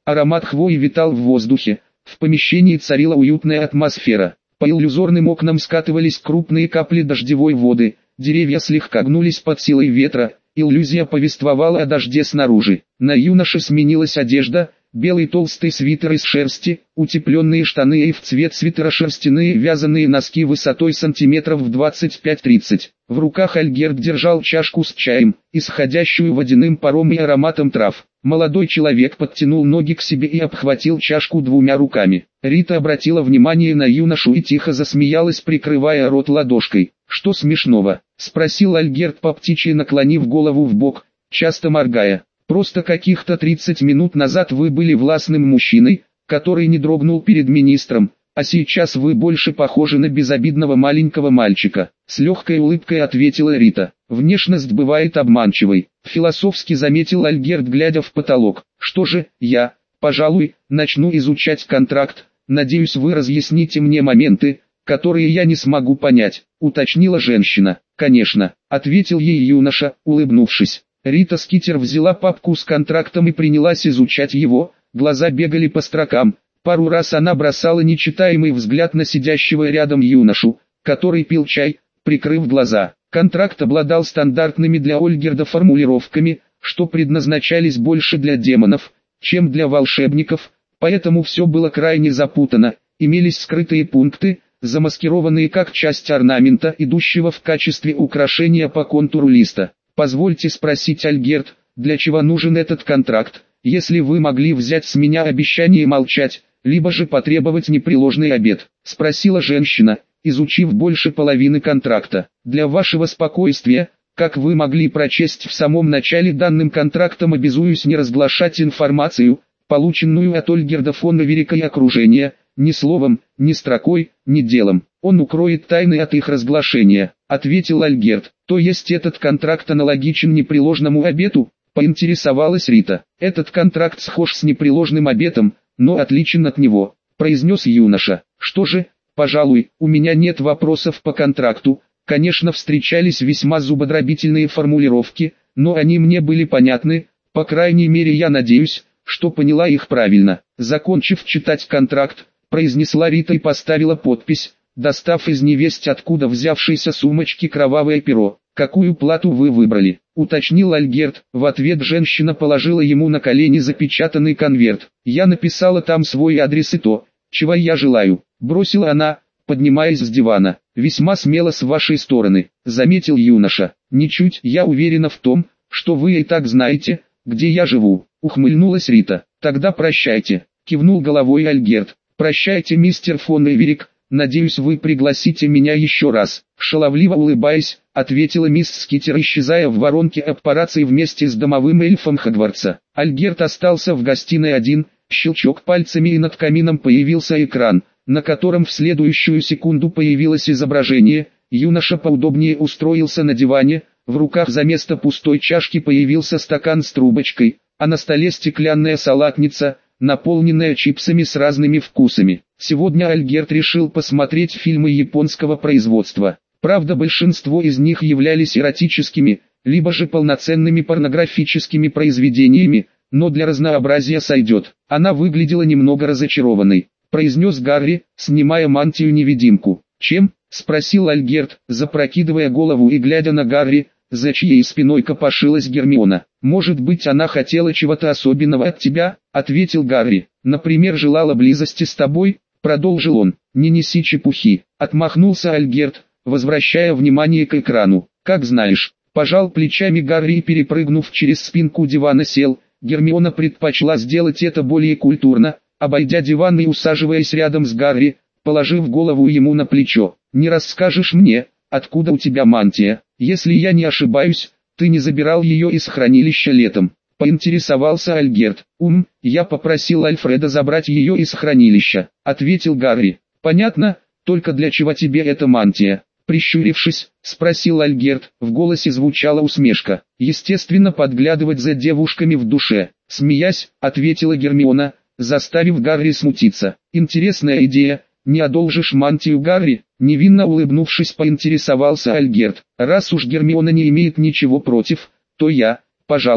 Аромат хвои витал в воздухе, в помещении царила уютная атмосфера. По иллюзорным окнам скатывались крупные капли дождевой воды, деревья слегка гнулись под силой ветра, иллюзия повествовала о дожде снаружи. На юноше сменилась одежда, белый толстый свитер из шерсти, утепленные штаны и в цвет свитера шерстяные вязаные носки высотой сантиметров в 25-30. В руках Альгерт держал чашку с чаем, исходящую водяным паром и ароматом трав. Молодой человек подтянул ноги к себе и обхватил чашку двумя руками. Рита обратила внимание на юношу и тихо засмеялась, прикрывая рот ладошкой. «Что смешного?» — спросил Альгерт по птичьи, наклонив голову в бок, часто моргая. «Просто каких-то 30 минут назад вы были властным мужчиной, который не дрогнул перед министром, а сейчас вы больше похожи на безобидного маленького мальчика», — с легкой улыбкой ответила Рита. «Внешность бывает обманчивой», — философски заметил Альгерт, глядя в потолок. «Что же, я, пожалуй, начну изучать контракт, надеюсь, вы разъясните мне моменты, которые я не смогу понять», — уточнила женщина. «Конечно», — ответил ей юноша, улыбнувшись. Рита Скитер взяла папку с контрактом и принялась изучать его, глаза бегали по строкам. Пару раз она бросала нечитаемый взгляд на сидящего рядом юношу, который пил чай, прикрыв глаза. Контракт обладал стандартными для Ольгерда формулировками, что предназначались больше для демонов, чем для волшебников, поэтому все было крайне запутано, имелись скрытые пункты, замаскированные как часть орнамента, идущего в качестве украшения по контуру листа. «Позвольте спросить, Альгерт, для чего нужен этот контракт, если вы могли взять с меня обещание молчать, либо же потребовать непреложный обет?» — спросила женщина, изучив больше половины контракта. «Для вашего спокойствия, как вы могли прочесть в самом начале, данным контрактом обязуюсь не разглашать информацию, полученную от Ольгерда фон Эверика и окружения, ни словом, ни строкой, ни делом. Он укроет тайны от их разглашения», — ответил Альгерт. «То есть этот контракт аналогичен непреложному обету?» — поинтересовалась Рита. «Этот контракт схож с непреложным обетом, но отличен от него», — произнес юноша. «Что же, пожалуй, у меня нет вопросов по контракту. Конечно, встречались весьма зубодробительные формулировки, но они мне были понятны, по крайней мере я надеюсь, что поняла их правильно». Закончив читать контракт, произнесла Рита и поставила подпись, достав из невесть откуда взявшейся сумочки кровавое перо. «Какую плату вы выбрали?» — уточнил Альгерт. В ответ женщина положила ему на колени запечатанный конверт. «Я написала там свой адрес и то, чего я желаю», — бросила она, поднимаясь с дивана. «Весьма смело с вашей стороны», — заметил юноша. «Ничуть, я уверена в том, что вы и так знаете, где я живу», — ухмыльнулась Рита. «Тогда прощайте», — кивнул головой Альгерт. «Прощайте, мистер фон Эверик, надеюсь, вы пригласите меня еще раз», — шаловливо улыбаясь, ответила мисс Скитер, исчезая в воронке аппарации вместе с домовым эльфом Хогвартса. Альгерт остался в гостиной один, щелчок пальцами и над камином появился экран, на котором в следующую секунду появилось изображение. Юноша поудобнее устроился на диване, в руках за место пустой чашки появился стакан с трубочкой, а на столе стеклянная салатница, наполненная чипсами с разными вкусами. Сегодня Альгерт решил посмотреть фильмы японского производства. Правда, большинство из них являлись эротическими, либо же полноценными порнографическими произведениями, но для разнообразия сойдет. «Она выглядела немного разочарованной», — произнес Гарри, снимая мантию-невидимку. «Чем?» — спросил Альгерт, запрокидывая голову и глядя на Гарри, за чьей спиной копошилась Гермиона. «Может быть, она хотела чего-то особенного от тебя?» — ответил Гарри. «Например, желала близости с тобой?» — продолжил он. «Не неси чепухи», — отмахнулся Альгерт, возвращая внимание к экрану. «Как знаешь», — пожал плечами Гарри и, перепрыгнув через спинку дивана, сел. Гермиона предпочла сделать это более культурно, обойдя диван и усаживаясь рядом с Гарри, положив голову ему на плечо. «Не расскажешь мне, откуда у тебя мантия? Если я не ошибаюсь, ты не забирал ее из хранилища летом?» — поинтересовался Альгерт. Я попросил Альфреда забрать ее из хранилища», — ответил Гарри. «Понятно, только для чего тебе эта мантия?» Прищурившись, спросил Альгерт, в голосе звучала усмешка. «Естественно, подглядывать за девушками в душе», — смеясь, ответила Гермиона, заставив Гарри смутиться. «Интересная идея, не одолжишь мантию Гарри?» Невинно улыбнувшись, поинтересовался Альгерт. «Раз уж Гермиона не имеет ничего против, то я, пожалуй,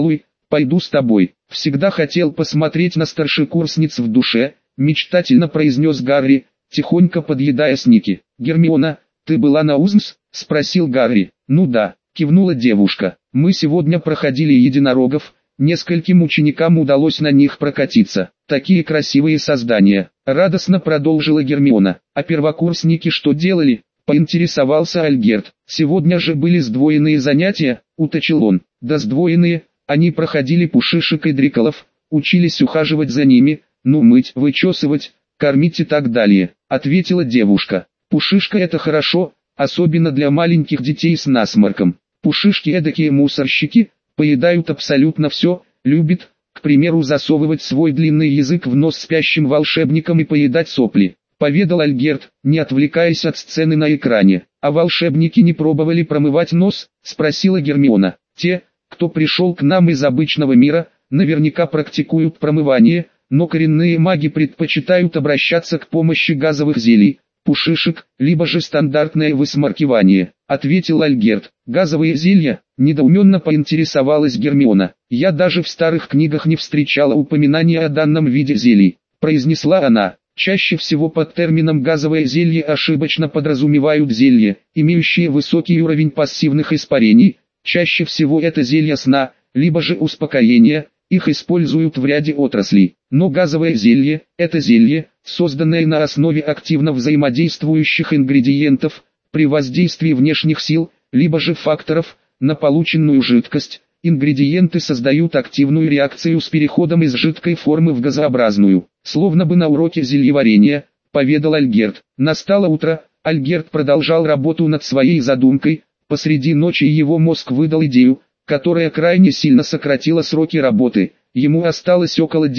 Пойду с тобой. Всегда хотел посмотреть на старшекурсниц в душе, мечтательно произнес Гарри, тихонько подъедая сники. Гермиона, ты была на УЗМС? Спросил Гарри. Ну да, кивнула девушка. Мы сегодня проходили единорогов, нескольким ученикам удалось на них прокатиться. Такие красивые создания. Радостно продолжила Гермиона. А первокурсники что делали? Поинтересовался Альгерт. Сегодня же были сдвоенные занятия, уточнил он. Да сдвоенные, они проходили пушишек и дриколов, учились ухаживать за ними, ну мыть, вычесывать, кормить и так далее, ответила девушка. Пушишка это хорошо, особенно для маленьких детей с насморком. Пушишки эдакие мусорщики, поедают абсолютно все, любят, к примеру, засовывать свой длинный язык в нос спящим волшебникам и поедать сопли. Поведал Альгерт, не отвлекаясь от сцены на экране. А волшебники не пробовали промывать нос? Спросила Гермиона. Те, кто пришел к нам из обычного мира, наверняка практикуют промывание, но коренные маги предпочитают обращаться к помощи газовых зелий, пушишек, либо же стандартное высморкивание, ответил Альгерт. Газовые зелья? Недоуменно поинтересовалась Гермиона. Я даже в старых книгах не встречала упоминания о данном виде зелий, произнесла она. Чаще всего под термином «газовое зелье» ошибочно подразумевают зелья, имеющие высокий уровень пассивных испарений, чаще всего это зелья сна, либо же успокоения, их используют в ряде отраслей. Но газовое зелье – это зелье, созданное на основе активно взаимодействующих ингредиентов, при воздействии внешних сил, либо же факторов, на полученную жидкость. Ингредиенты создают активную реакцию с переходом из жидкой формы в газообразную. Словно бы на уроке зельеварения, поведал Альгерт. Настало утро, Альгерт продолжал работу над своей задумкой, посреди ночи его мозг выдал идею, которая крайне сильно сократила сроки работы. Ему осталось около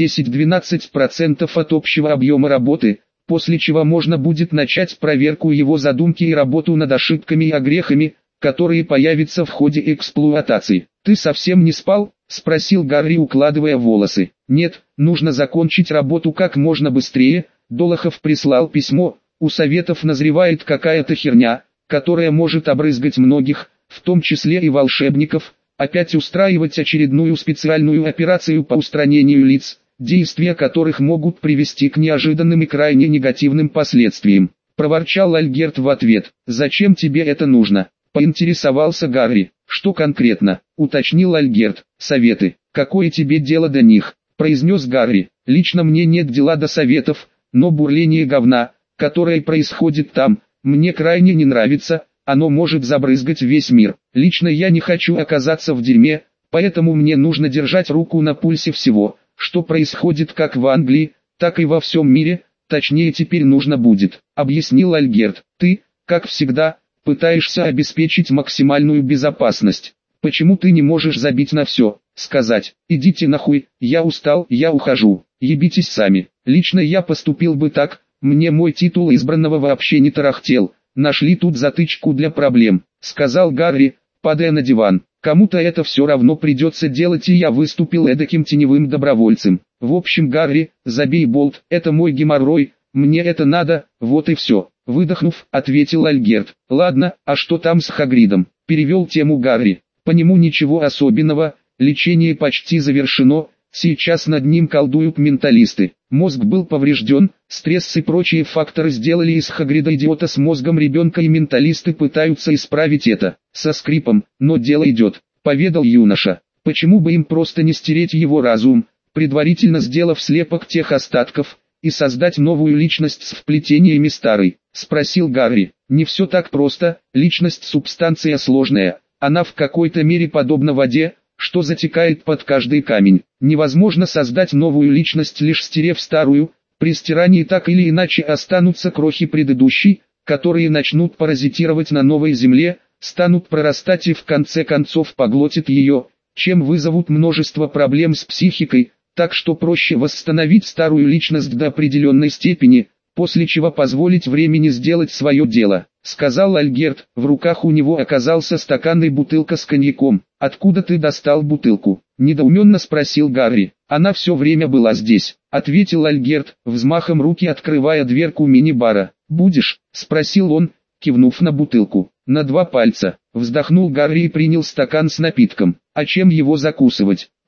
10-12% от общего объема работы, после чего можно будет начать проверку его задумки и работу над ошибками и огрехами, которые появятся в ходе эксплуатации. «Ты совсем не спал?» – спросил Гарри, укладывая волосы. «Нет, нужно закончить работу как можно быстрее». Долохов прислал письмо, у советов назревает какая-то херня, которая может обрызгать многих, в том числе и волшебников, опять устраивать очередную специальную операцию по устранению лиц, действия которых могут привести к неожиданным и крайне негативным последствиям. Проворчал Альгерт в ответ. «Зачем тебе это нужно?» – поинтересовался Гарри. «Что конкретно?» – уточнил Альгерт. «Советы. Какое тебе дело до них?» – произнес Гарри. «Лично мне нет дела до советов, но бурление говна, которое происходит там, мне крайне не нравится, оно может забрызгать весь мир. Лично я не хочу оказаться в дерьме, поэтому мне нужно держать руку на пульсе всего, что происходит как в Англии, так и во всем мире, точнее теперь нужно будет», – объяснил Альгерт. «Ты, как всегда, пытаешься обеспечить максимальную безопасность. Почему ты не можешь забить на все, сказать: идите нахуй, я устал, я ухожу, ебитесь сами. Лично я поступил бы так, мне мой титул избранного вообще не тарахтел, нашли тут затычку для проблем», — сказал Гарри, падая на диван. «Кому-то это все равно придется делать, и я выступил эдаким теневым добровольцем. В общем, Гарри, забей болт, это мой геморрой, мне это надо, вот и все». Выдохнув, ответил Альгерт. «Ладно, а что там с Хагридом?» – перевел тему Гарри. «По нему ничего особенного, лечение почти завершено, сейчас над ним колдуют менталисты. Мозг был поврежден, стресс и прочие факторы сделали из Хагрида идиота с мозгом ребенка, и менталисты пытаются исправить это, со скрипом, но дело идет», – поведал юноша. «Почему бы им просто не стереть его разум, предварительно сделав слепок тех остатков, и создать новую личность с вплетениями старой?» – спросил Гарри. «Не все так просто, личность субстанция сложная, она в какой-то мере подобна воде, что затекает под каждый камень. Невозможно создать новую личность, лишь стерев старую, при стирании так или иначе останутся крохи предыдущей, которые начнут паразитировать на новой земле, станут прорастать и в конце концов поглотят ее, чем вызовут множество проблем с психикой. Так что проще восстановить старую личность до определенной степени, после чего позволить времени сделать свое дело», — сказал Альгерт. В руках у него оказался стакан и бутылка с коньяком. «Откуда ты достал бутылку?» — недоуменно спросил Гарри. «Она все время была здесь», — ответил Альгерт, взмахом руки открывая дверку мини-бара. «Будешь?» — спросил он, кивнув на бутылку. «На 2 пальца», — вздохнул Гарри и принял стакан с напитком. «А чем его закусывать?»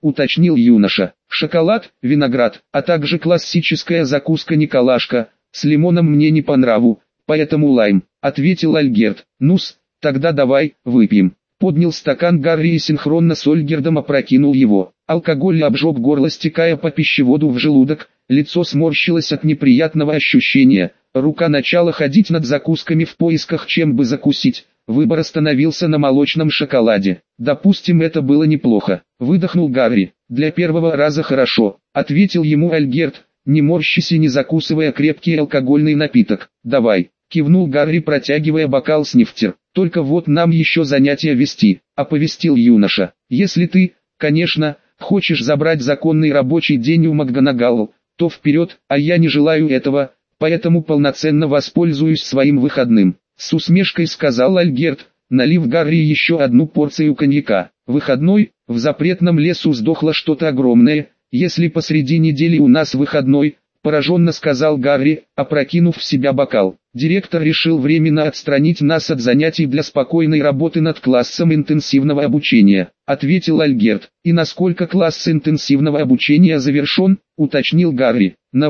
уточнил юноша. Шоколад, виноград, а также классическая закуска Николашка, с лимоном мне не по нраву, поэтому лайм, ответил Альгерт. Ну-с, тогда давай, выпьем. Поднял стакан Гарри и синхронно с Ольгердом опрокинул его. Алкоголь обжег горло, стекая по пищеводу в желудок, лицо сморщилось от неприятного ощущения, рука начала ходить над закусками в поисках чем бы закусить. Выбор остановился на молочном шоколаде. Допустим, это было неплохо. Выдохнул Гарри. Для первого раза хорошо, ответил ему Альгерт, не морщись и не закусывая крепкий алкогольный напиток. Давай, кивнул Гарри, протягивая бокал с нефтер. Только вот нам еще занятия вести, оповестил юноша. Если ты, конечно, хочешь забрать законный рабочий день у МакГонагал, то вперед, а я не желаю этого, поэтому полноценно воспользуюсь своим выходным. С усмешкой сказал Альгерт, налив Гарри еще одну порцию коньяка. Выходной, в запретном лесу сдохло что-то огромное, если посреди недели у нас выходной, пораженно сказал Гарри, опрокинув в себя бокал. Директор решил временно отстранить нас от занятий для спокойной работы над классом интенсивного обучения, ответил Альгерт. И насколько класс интенсивного обучения завершен, уточнил Гарри. На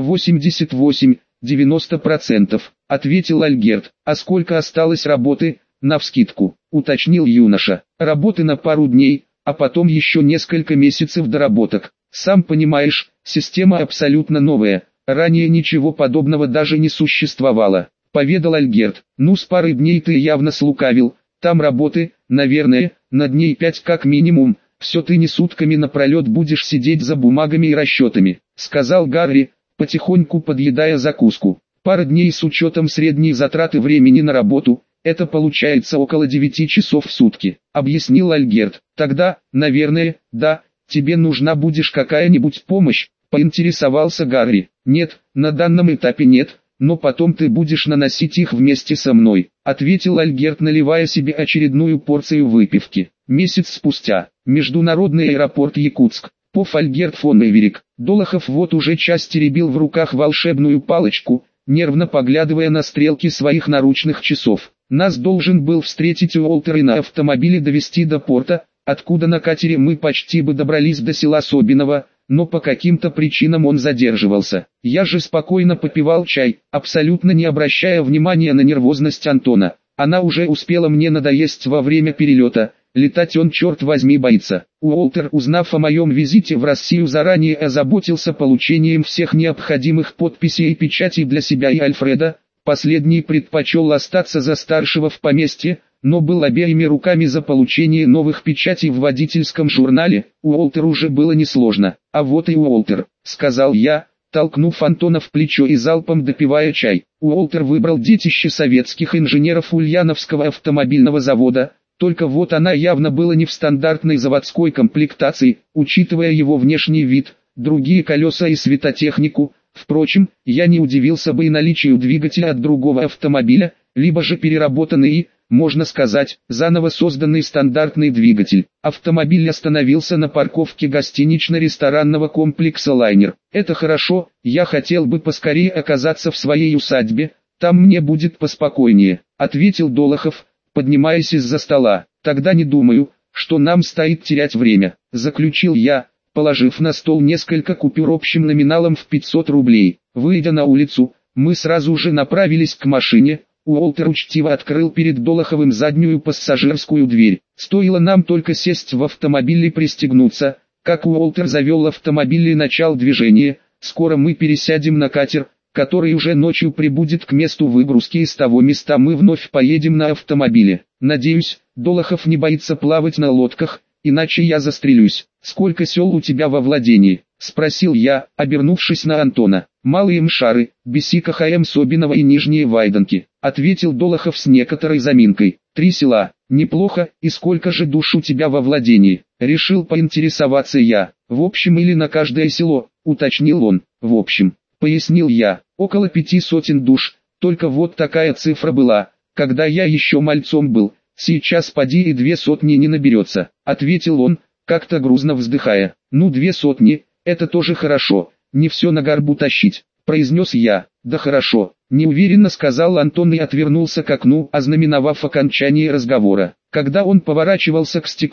88-90%, ответил Альгерт. А сколько осталось работы, навскидку, уточнил юноша. Работы на пару дней, а потом еще несколько месяцев доработок. Сам понимаешь, система абсолютно новая, ранее ничего подобного даже не существовало, поведал Альгерт. Ну, с парой дней ты явно слукавил, там работы, наверное, на дней 5 как минимум, все ты не сутками напролет будешь сидеть за бумагами и расчетами, сказал Гарри, потихоньку подъедая закуску. Пара дней с учетом средней затраты времени на работу, это получается около 9 часов в сутки, объяснил Альгерт. Тогда, наверное, да, тебе нужна будет какая-нибудь помощь, поинтересовался Гарри. Нет, на данном этапе нет, но потом ты будешь наносить их вместе со мной, ответил Альгерт, наливая себе очередную порцию выпивки. Месяц спустя, международный аэропорт Якутск. Поф Альгерт фон Эверик. Долохов вот уже час теребил в руках волшебную палочку, нервно поглядывая на стрелки своих наручных часов. Нас должен был встретить Уолтер и на автомобиле довести до порта, откуда на катере мы почти бы добрались до села Собиново, но по каким-то причинам он задерживался. Я же спокойно попивал чай, абсолютно не обращая внимания на нервозность Антона. Она уже успела мне надоесть во время перелета, летать он черт возьми боится. Уолтер, узнав о моем визите в Россию, заранее озаботился получением всех необходимых подписей и печатей для себя и Альфреда. Последний предпочел остаться за старшего в поместье, но был обеими руками за получение новых печатей в водительском журнале. Уолтеру же было несложно. А вот и Уолтер, сказал я, толкнув Антона в плечо и залпом допивая чай. Уолтер выбрал детище советских инженеров Ульяновского автомобильного завода, только вот она явно была не в стандартной заводской комплектации, учитывая его внешний вид, другие колеса и светотехнику. Впрочем, я не удивился бы и наличию двигателя от другого автомобиля, либо же переработанный и, можно сказать, заново созданный стандартный двигатель. Автомобиль остановился на парковке гостинично-ресторанного комплекса «Лайнер». Это хорошо, я хотел бы поскорее оказаться в своей усадьбе, там мне будет поспокойнее, ответил Долохов, поднимаясь из-за стола. Тогда не думаю, что нам стоит терять время, заключил я, положив на стол несколько купюр общим номиналом в 500 рублей. Выйдя на улицу, мы сразу же направились к машине. Уолтер учтиво открыл перед Долоховым заднюю пассажирскую дверь. Стоило нам только сесть в автомобиль и пристегнуться, как Уолтер завел автомобиль и начал движение. Скоро мы пересядем на катер, который уже ночью прибудет к месту выгрузки, и с того места мы вновь поедем на автомобиле. Надеюсь, Долохов не боится плавать на лодках, иначе я застрелюсь. Сколько сел у тебя во владении? Спросил я, обернувшись на Антона. Малые Мшары, Бесика ХМ Собинова и Нижние Вайданки, ответил Долохов с некоторой заминкой. 3 села, неплохо, и сколько же душ у тебя во владении? Решил поинтересоваться я. В общем или на каждое село, уточнил он. В общем, пояснил я, около 500 душ, только вот такая цифра была, когда я еще мальцом был. Сейчас поди и 200 не наберется, ответил он, как-то грузно вздыхая. Ну 200, это тоже хорошо, не все на горбу тащить, произнес я. Да хорошо, неуверенно сказал Антон и отвернулся к окну, ознаменовав окончание разговора. Когда он поворачивался к стеклу,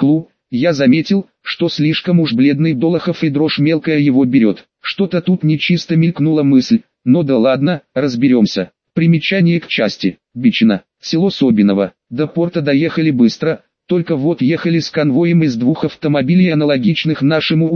Я заметил, что слишком уж бледный Долохов и дрожь мелкая его берет. Что-то тут нечисто мелькнула мысль, но да ладно, разберемся. Примечание к части. Бичино, село Собиново. До порта доехали быстро, только вот ехали с конвоем из двух автомобилей, аналогичных нашему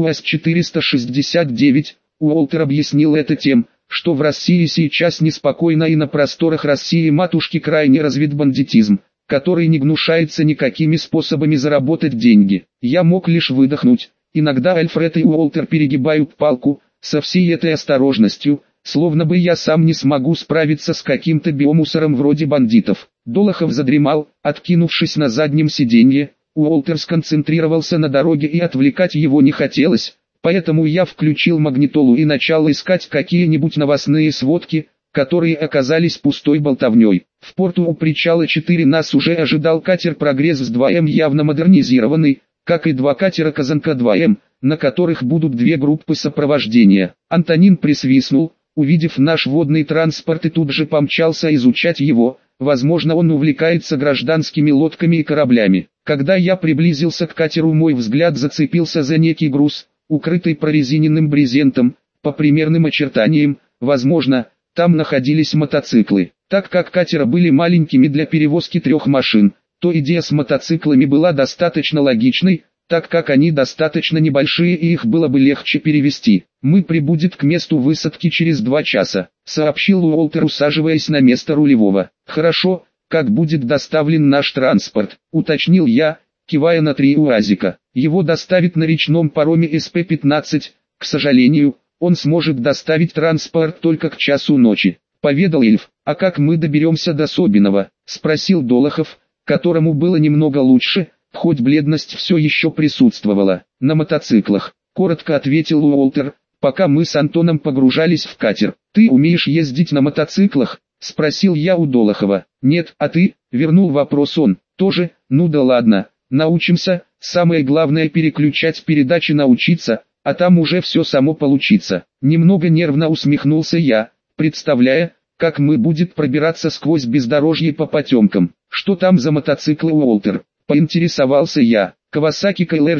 УАЗ-469. Уолтер объяснил это тем, что в России сейчас неспокойно и на просторах России матушки крайне развит бандитизм, который не гнушается никакими способами заработать деньги. Я мог лишь выдохнуть. Иногда Альфред и Уолтер перегибают палку, со всей этой осторожностью, словно бы я сам не смогу справиться с каким-то биомусором вроде бандитов. Долохов задремал, откинувшись на заднем сиденье. Уолтер сконцентрировался на дороге и отвлекать его не хотелось, поэтому я включил магнитолу и начал искать какие-нибудь новостные сводки, которые оказались пустой болтовней. В порту у причала 4 нас уже ожидал катер «Прогресс» с 2М, явно модернизированный, как и 2 катера «Казанка 2М», на которых будут 2 группы сопровождения. Антонин присвистнул, увидев наш водный транспорт, и тут же помчался изучать его. Возможно, он увлекается гражданскими лодками и кораблями. Когда я приблизился к катеру, мой взгляд зацепился за некий груз, укрытый прорезиненным брезентом. По примерным очертаниям, возможно, там находились мотоциклы. Так как катера были маленькими для перевозки 3 машин, то идея с мотоциклами была достаточно логичной, так как они достаточно небольшие и их было бы легче перевести. «Мы прибудем к месту высадки через 2 часа», — сообщил Уолтер, усаживаясь на место рулевого. «Хорошо, как будет доставлен наш транспорт», — уточнил я, кивая на 3 УАЗика. «Его доставят на речном пароме СП-15, к сожалению, он сможет доставить транспорт только к часу ночи», — поведал эльф. «А как мы доберемся до Собиного?» — спросил Долохов, которому было немного лучше, хоть бледность все еще присутствовала. «На мотоциклах», — коротко ответил Уолтер, пока мы с Антоном погружались в катер. «Ты умеешь ездить на мотоциклах?» — спросил я у Долохова. «Нет, а ты?» — вернул вопрос он. «Тоже? Ну да ладно, научимся, самое главное переключать передачи научиться, а там уже все само получится». Немного нервно усмехнулся я, представляя, как мы будем пробираться сквозь бездорожье по потемкам. «Что там за мотоциклы, Уолтер?» — поинтересовался я. «Kawasaki KLR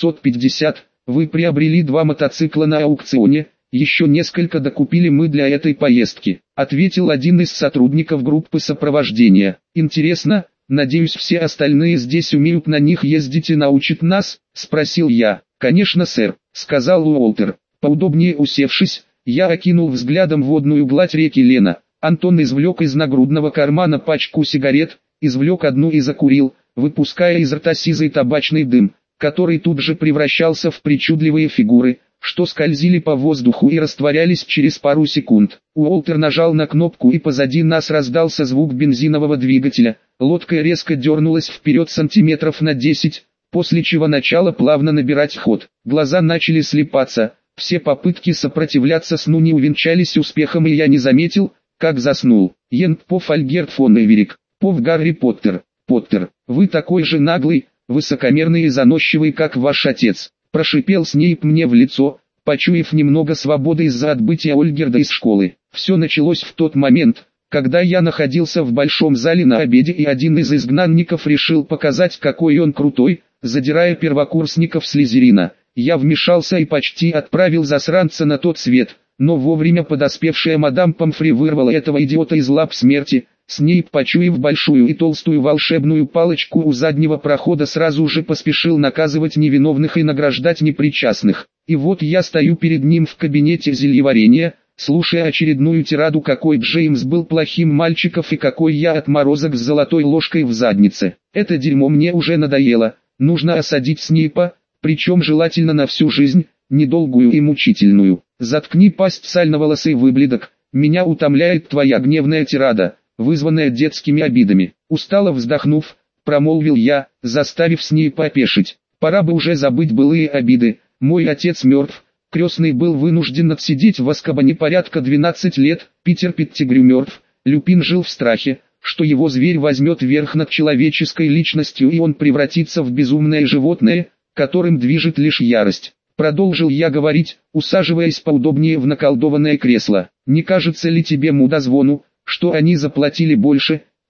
650, вы приобрели 2 мотоцикла на аукционе, еще несколько докупили мы для этой поездки», — ответил один из сотрудников группы сопровождения. «Интересно, надеюсь, все остальные здесь умеют на них ездить и научат нас?» — спросил я. «Конечно, сэр», — сказал Уолтер. Поудобнее усевшись, я окинул взглядом водную гладь реки Лена. Антон извлек из нагрудного кармана пачку сигарет, извлек одну и закурил, выпуская из рта сизый табачный дым, который тут же превращался в причудливые фигуры, что скользили по воздуху и растворялись через пару секунд. Уолтер нажал на кнопку, и позади нас раздался звук бензинового двигателя. Лодка резко дернулась вперед сантиметров на 10, после чего начала плавно набирать ход. Глаза начали слипаться, все попытки сопротивляться сну не увенчались успехом, и я не заметил, как заснул. «Йент Поф Альгерт фон Эверик, Поф Гарри Поттер, Поттер, вы такой же наглый, высокомерный и заносчивый, как ваш отец», — прошипел Снейп мне в лицо, почуяв немного свободы из-за отбытия Ольгерда из школы. Все началось в тот момент, когда я находился в большом зале на обеде, и один из изгнанников решил показать, какой он крутой, задирая первокурсников Слизерина. Я вмешался и почти отправил засранца на тот свет, но вовремя подоспевшая мадам Помфри вырвала этого идиота из лап смерти. Снейп, почуяв большую и толстую волшебную палочку у заднего прохода, сразу же поспешил наказывать невиновных и награждать непричастных. И вот я стою перед ним в кабинете зельеварения, слушая очередную тираду, какой Джеймс был плохим мальчиком и какой я отморозок с золотой ложкой в заднице. Это дерьмо мне уже надоело, нужно осадить Снейпа, причем желательно на всю жизнь, недолгую и мучительную. «Заткни пасть, сальноволосый выблядок, меня утомляет твоя гневная тирада, вызванная детскими обидами». Устало вздохнув, промолвил я, заставив Снейпа опешить. Пора бы уже забыть былые обиды. Мой отец мертв, крестный был вынужден отсидеть в Азкабане порядка 12 лет, Питер Петтигрю мертв, Люпин жил в страхе, что его зверь возьмет верх над человеческой личностью и он превратится в безумное животное, которым движет лишь ярость. Продолжил я говорить, усаживаясь поудобнее в наколдованное кресло. «Не кажется ли тебе, мудозвону, что они заплатили больше,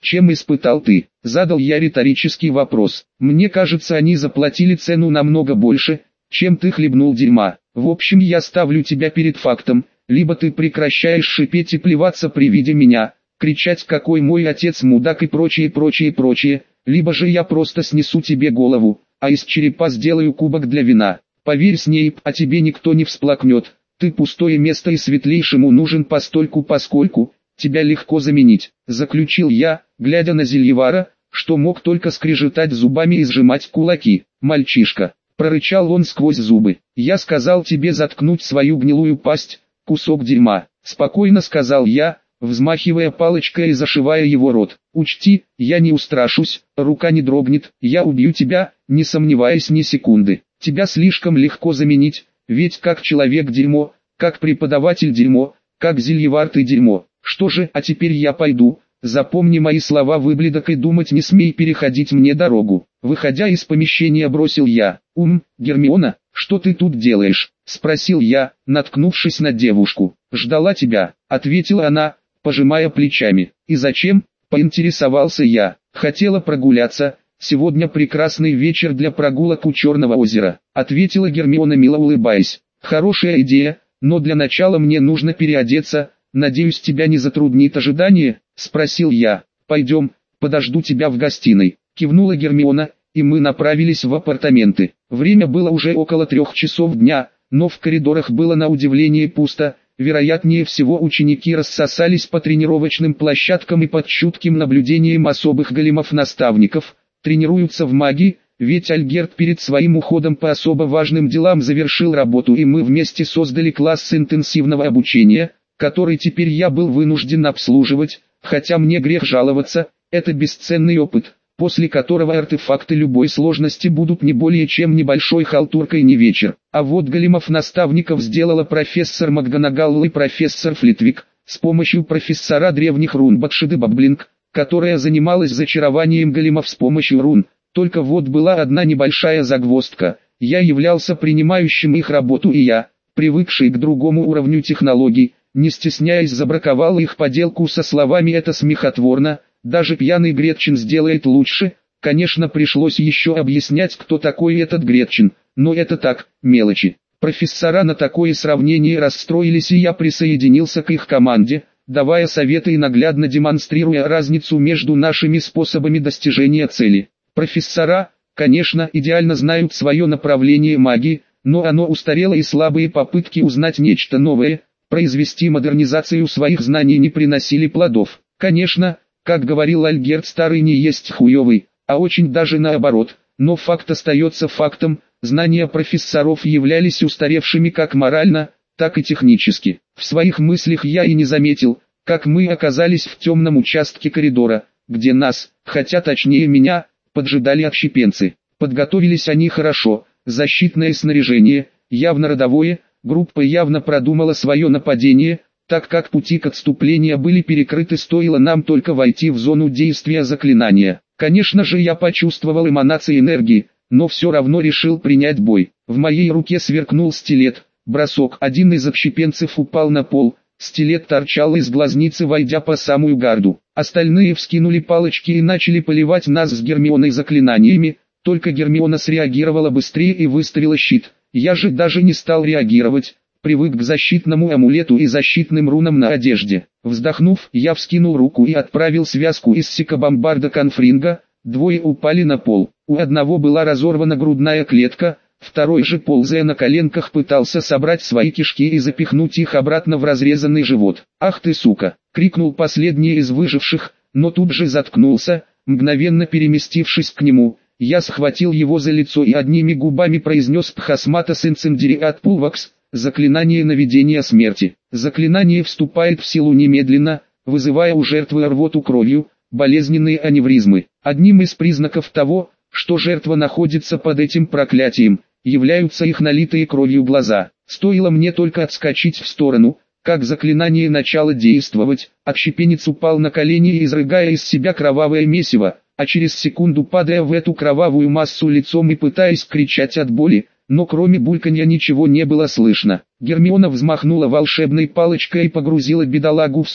чем испытал ты? Задал я риторический вопрос. Мне кажется, они заплатили цену намного больше, чем ты хлебнул дерьма. В общем, я ставлю тебя перед фактом, либо ты прекращаешь шипеть и плеваться при виде меня, кричать какой мой отец мудак и прочее, либо же я просто снесу тебе голову, а из черепа сделаю кубок для вина. Поверь, Снейп, а тебе никто не всплакнет, ты пустое место и светлейшему нужен постольку-поскольку, тебя легко заменить, заключил я, глядя на Зельевара, что мог только скрежетать зубами и сжимать кулаки. Мальчишка, прорычал он сквозь зубы, я сказал тебе заткнуть свою гнилую пасть, кусок дерьма, спокойно сказал я, взмахивая палочкой и зашивая его рот. Учти, я не устрашусь, рука не дрогнет, я убью тебя, не сомневаясь ни секунды. Тебя слишком легко заменить, ведь как человек дерьмо, как преподаватель дерьмо, как Зельевар ты дерьмо. Что же, а теперь я пойду, запомни мои слова, выблядок, и думать не смей переходить мне дорогу. Выходя из помещения, бросил я. Гермиона, что ты тут делаешь? Спросил я, наткнувшись на девушку. Ждала тебя, ответила она, пожимая плечами. И зачем? Поинтересовался я. Хотела прогуляться, сегодня прекрасный вечер для прогулок у Черного озера, ответила Гермиона, мило улыбаясь. Хорошая идея, но для начала мне нужно переодеться, надеюсь, тебя не затруднит ожидание, спросил я. Пойдем, подожду тебя в гостиной, кивнула Гермиона, и мы направились в апартаменты. Время было уже около 3 часов дня, но в коридорах было на удивление пусто. Вероятнее всего, ученики рассосались по тренировочным площадкам и под чутким наблюдением особых големов-наставников, тренируются в магии, ведь Альгерт перед своим уходом по особо важным делам завершил работу, и мы вместе создали класс интенсивного обучения, который теперь я был вынужден обслуживать, хотя мне грех жаловаться, это бесценный опыт, после которого артефакты любой сложности будут не более чем небольшой халтуркой не вечер. А вот големов-наставников сделала профессор МакГонагалл и профессор Флитвик, с помощью профессора древних рун Бакшиды Баблинг, которая занималась зачарованием големов с помощью рун. Только вот была одна небольшая загвоздка, я являлся принимающим их работу, и я, привыкший к другому уровню технологий, не стесняясь забраковал их поделку со словами «это смехотворно», даже пьяный Гретчин сделает лучше. Конечно, пришлось еще объяснять, кто такой этот Гретчин, но это так, мелочи. Профессора на такое сравнение расстроились, и я присоединился к их команде, давая советы и наглядно демонстрируя разницу между нашими способами достижения цели. Профессора, конечно, идеально знают свое направление магии, но оно устарело, и слабые попытки узнать нечто новое, произвести модернизацию своих знаний не приносили плодов. Конечно, как говорил Альгерт, старый не есть хуёвый, а очень даже наоборот, но факт остается фактом, знания профессоров являлись устаревшими как морально, так и технически. В своих мыслях я и не заметил, как мы оказались в темном участке коридора, где нас, хотя точнее меня, поджидали отщепенцы. Подготовились они хорошо, защитное снаряжение, явно родовое, группа явно продумала свое нападение, так как пути к отступлению были перекрыты, стоило нам только войти в зону действия заклинания. Конечно же, я почувствовал эманации энергии, но все равно решил принять бой. В моей руке сверкнул стилет, бросок, один из отщепенцев упал на пол, стилет торчал из глазницы, войдя по самую гарду. Остальные вскинули палочки и начали поливать нас с Гермионой заклинаниями, только Гермиона среагировала быстрее и выставила щит. Я же даже не стал реагировать, привык к защитному амулету и защитным рунам на одежде. Вздохнув, я вскинул руку и отправил связку из сикабомбарда Конфринга, двое упали на пол. У одного была разорвана грудная клетка, второй же, ползая на коленках, пытался собрать свои кишки и запихнуть их обратно в разрезанный живот. «Ах ты сука!» — крикнул последний из выживших, но тут же заткнулся, мгновенно переместившись к нему. Я схватил его за лицо и одними губами произнес «Пхасматас инцендириат пулвакс», заклинание наведения смерти. Заклинание вступает в силу немедленно, вызывая у жертвы рвоту кровью, болезненные аневризмы. Одним из признаков того, что жертва находится под этим проклятием, являются их налитые кровью глаза. Стоило мне только отскочить в сторону, как заклинание начало действовать, отщепенец упал на колени, изрыгая из себя кровавое месиво, а через секунду падая в эту кровавую массу лицом и пытаясь кричать от боли, но кроме бульканья ничего не было слышно. Гермиона взмахнула волшебной палочкой и погрузила бедолагу в сон,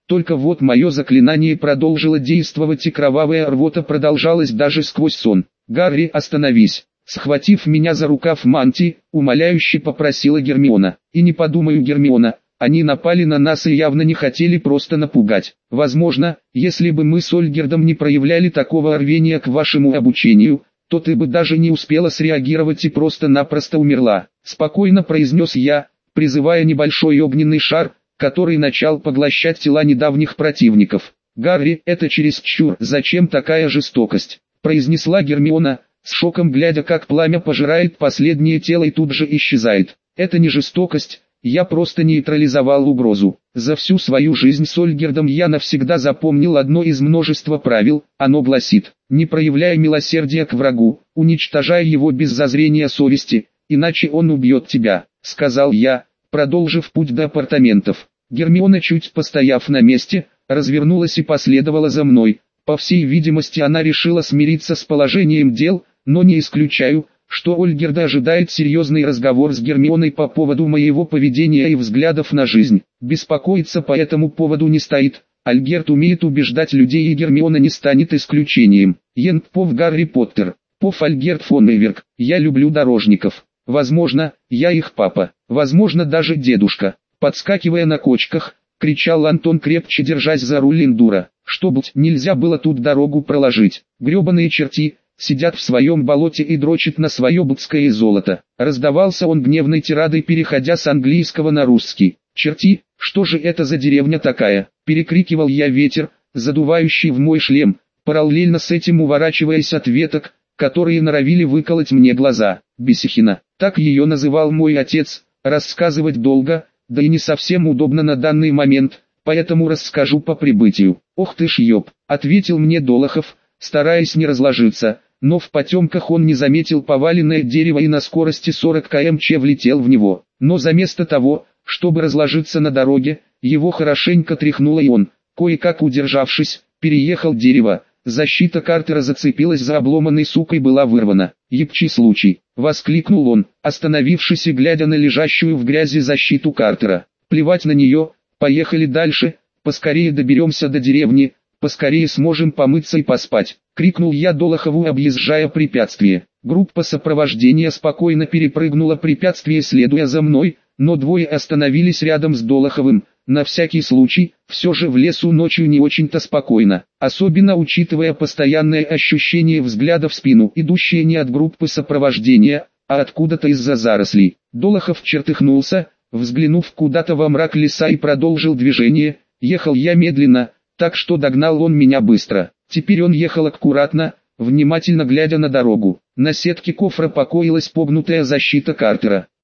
Только вот мое заклинание продолжило действовать и кровавая рвота продолжалась даже сквозь сон. «Гарри, остановись!» Схватив меня за рукав мантии, умоляюще попросила Гермиона. «И не подумаю, Гермиона, они напали на нас и явно не хотели просто напугать. Возможно, если бы мы с Ольгердом не проявляли такого рвения к вашему обучению, то ты бы даже не успела среагировать и просто-напросто умерла», — спокойно произнес я, призывая небольшой огненный шар, который начал поглощать тела недавних противников. «Гарри, это чересчур, зачем такая жестокость?» — произнесла Гермиона, с шоком глядя, как пламя пожирает последнее тело и тут же исчезает. «Это не жестокость, я просто нейтрализовал угрозу. За всю свою жизнь с Ольгердом я навсегда запомнил одно из множества правил, оно гласит: не проявляй милосердия к врагу, уничтожай его без зазрения совести, иначе он убьет тебя», — сказал я, продолжив путь до апартаментов. Гермиона, чуть постояв на месте, развернулась и последовала за мной. По всей видимости, она решила смириться с положением дел, но не исключаю, что Ольгерда ожидает серьезный разговор с Гермионой по поводу моего поведения и взглядов на жизнь. Беспокоиться по этому поводу не стоит. Ольгерд умеет убеждать людей, и Гермиона не станет исключением. Йенг Пов Гарри Поттер. Пов Ольгерд фон Эверк. Я люблю дорожников. Возможно, я их папа. Возможно, даже дедушка. Подскакивая на кочках, кричал Антон, крепче держась за руль линдура. Чтоб нельзя было тут дорогу проложить. Гребаные черти сидят в своем болоте и дрочат на свое бутское золото. Раздавался он гневной тирадой, переходя с английского на русский. «Черти, что же это за деревня такая?» — перекрикивал я ветер, задувающий в мой шлем, параллельно с этим уворачиваясь от веток, которые норовили выколоть мне глаза. Бесихина, так ее называл мой отец. Рассказывать долго, да и не совсем удобно на данный момент, поэтому расскажу по прибытию. «Ох ты ж ёб», — ответил мне Долохов, стараясь не разложиться, но в потемках он не заметил поваленное дерево и на скорости 40 км/ч влетел в него. Но заместо того, чтобы разложиться на дороге, его хорошенько тряхнуло, и он, кое-как удержавшись, переехал дерево. Защита Картера зацепилась за обломанный сук и была вырвана. «Ебчий случай!» — воскликнул он, остановившись и глядя на лежащую в грязи защиту Картера. «Плевать на нее, поехали дальше, поскорее доберемся до деревни, поскорее сможем помыться и поспать», — крикнул я Долохову, объезжая препятствие. Группа сопровождения спокойно перепрыгнула препятствие, следуя за мной, но двое остановились рядом с Долоховым. На всякий случай, все же в лесу ночью не очень-то спокойно, особенно учитывая постоянное ощущение взгляда в спину, идущее не от группы сопровождения, а откуда-то из-за зарослей. Долохов чертыхнулся, взглянув куда-то во мрак леса, и продолжил движение. Ехал я медленно, так что догнал он меня быстро. Теперь он ехал аккуратно, внимательно глядя на дорогу. На сетке кофра покоилась погнутая защита Картера.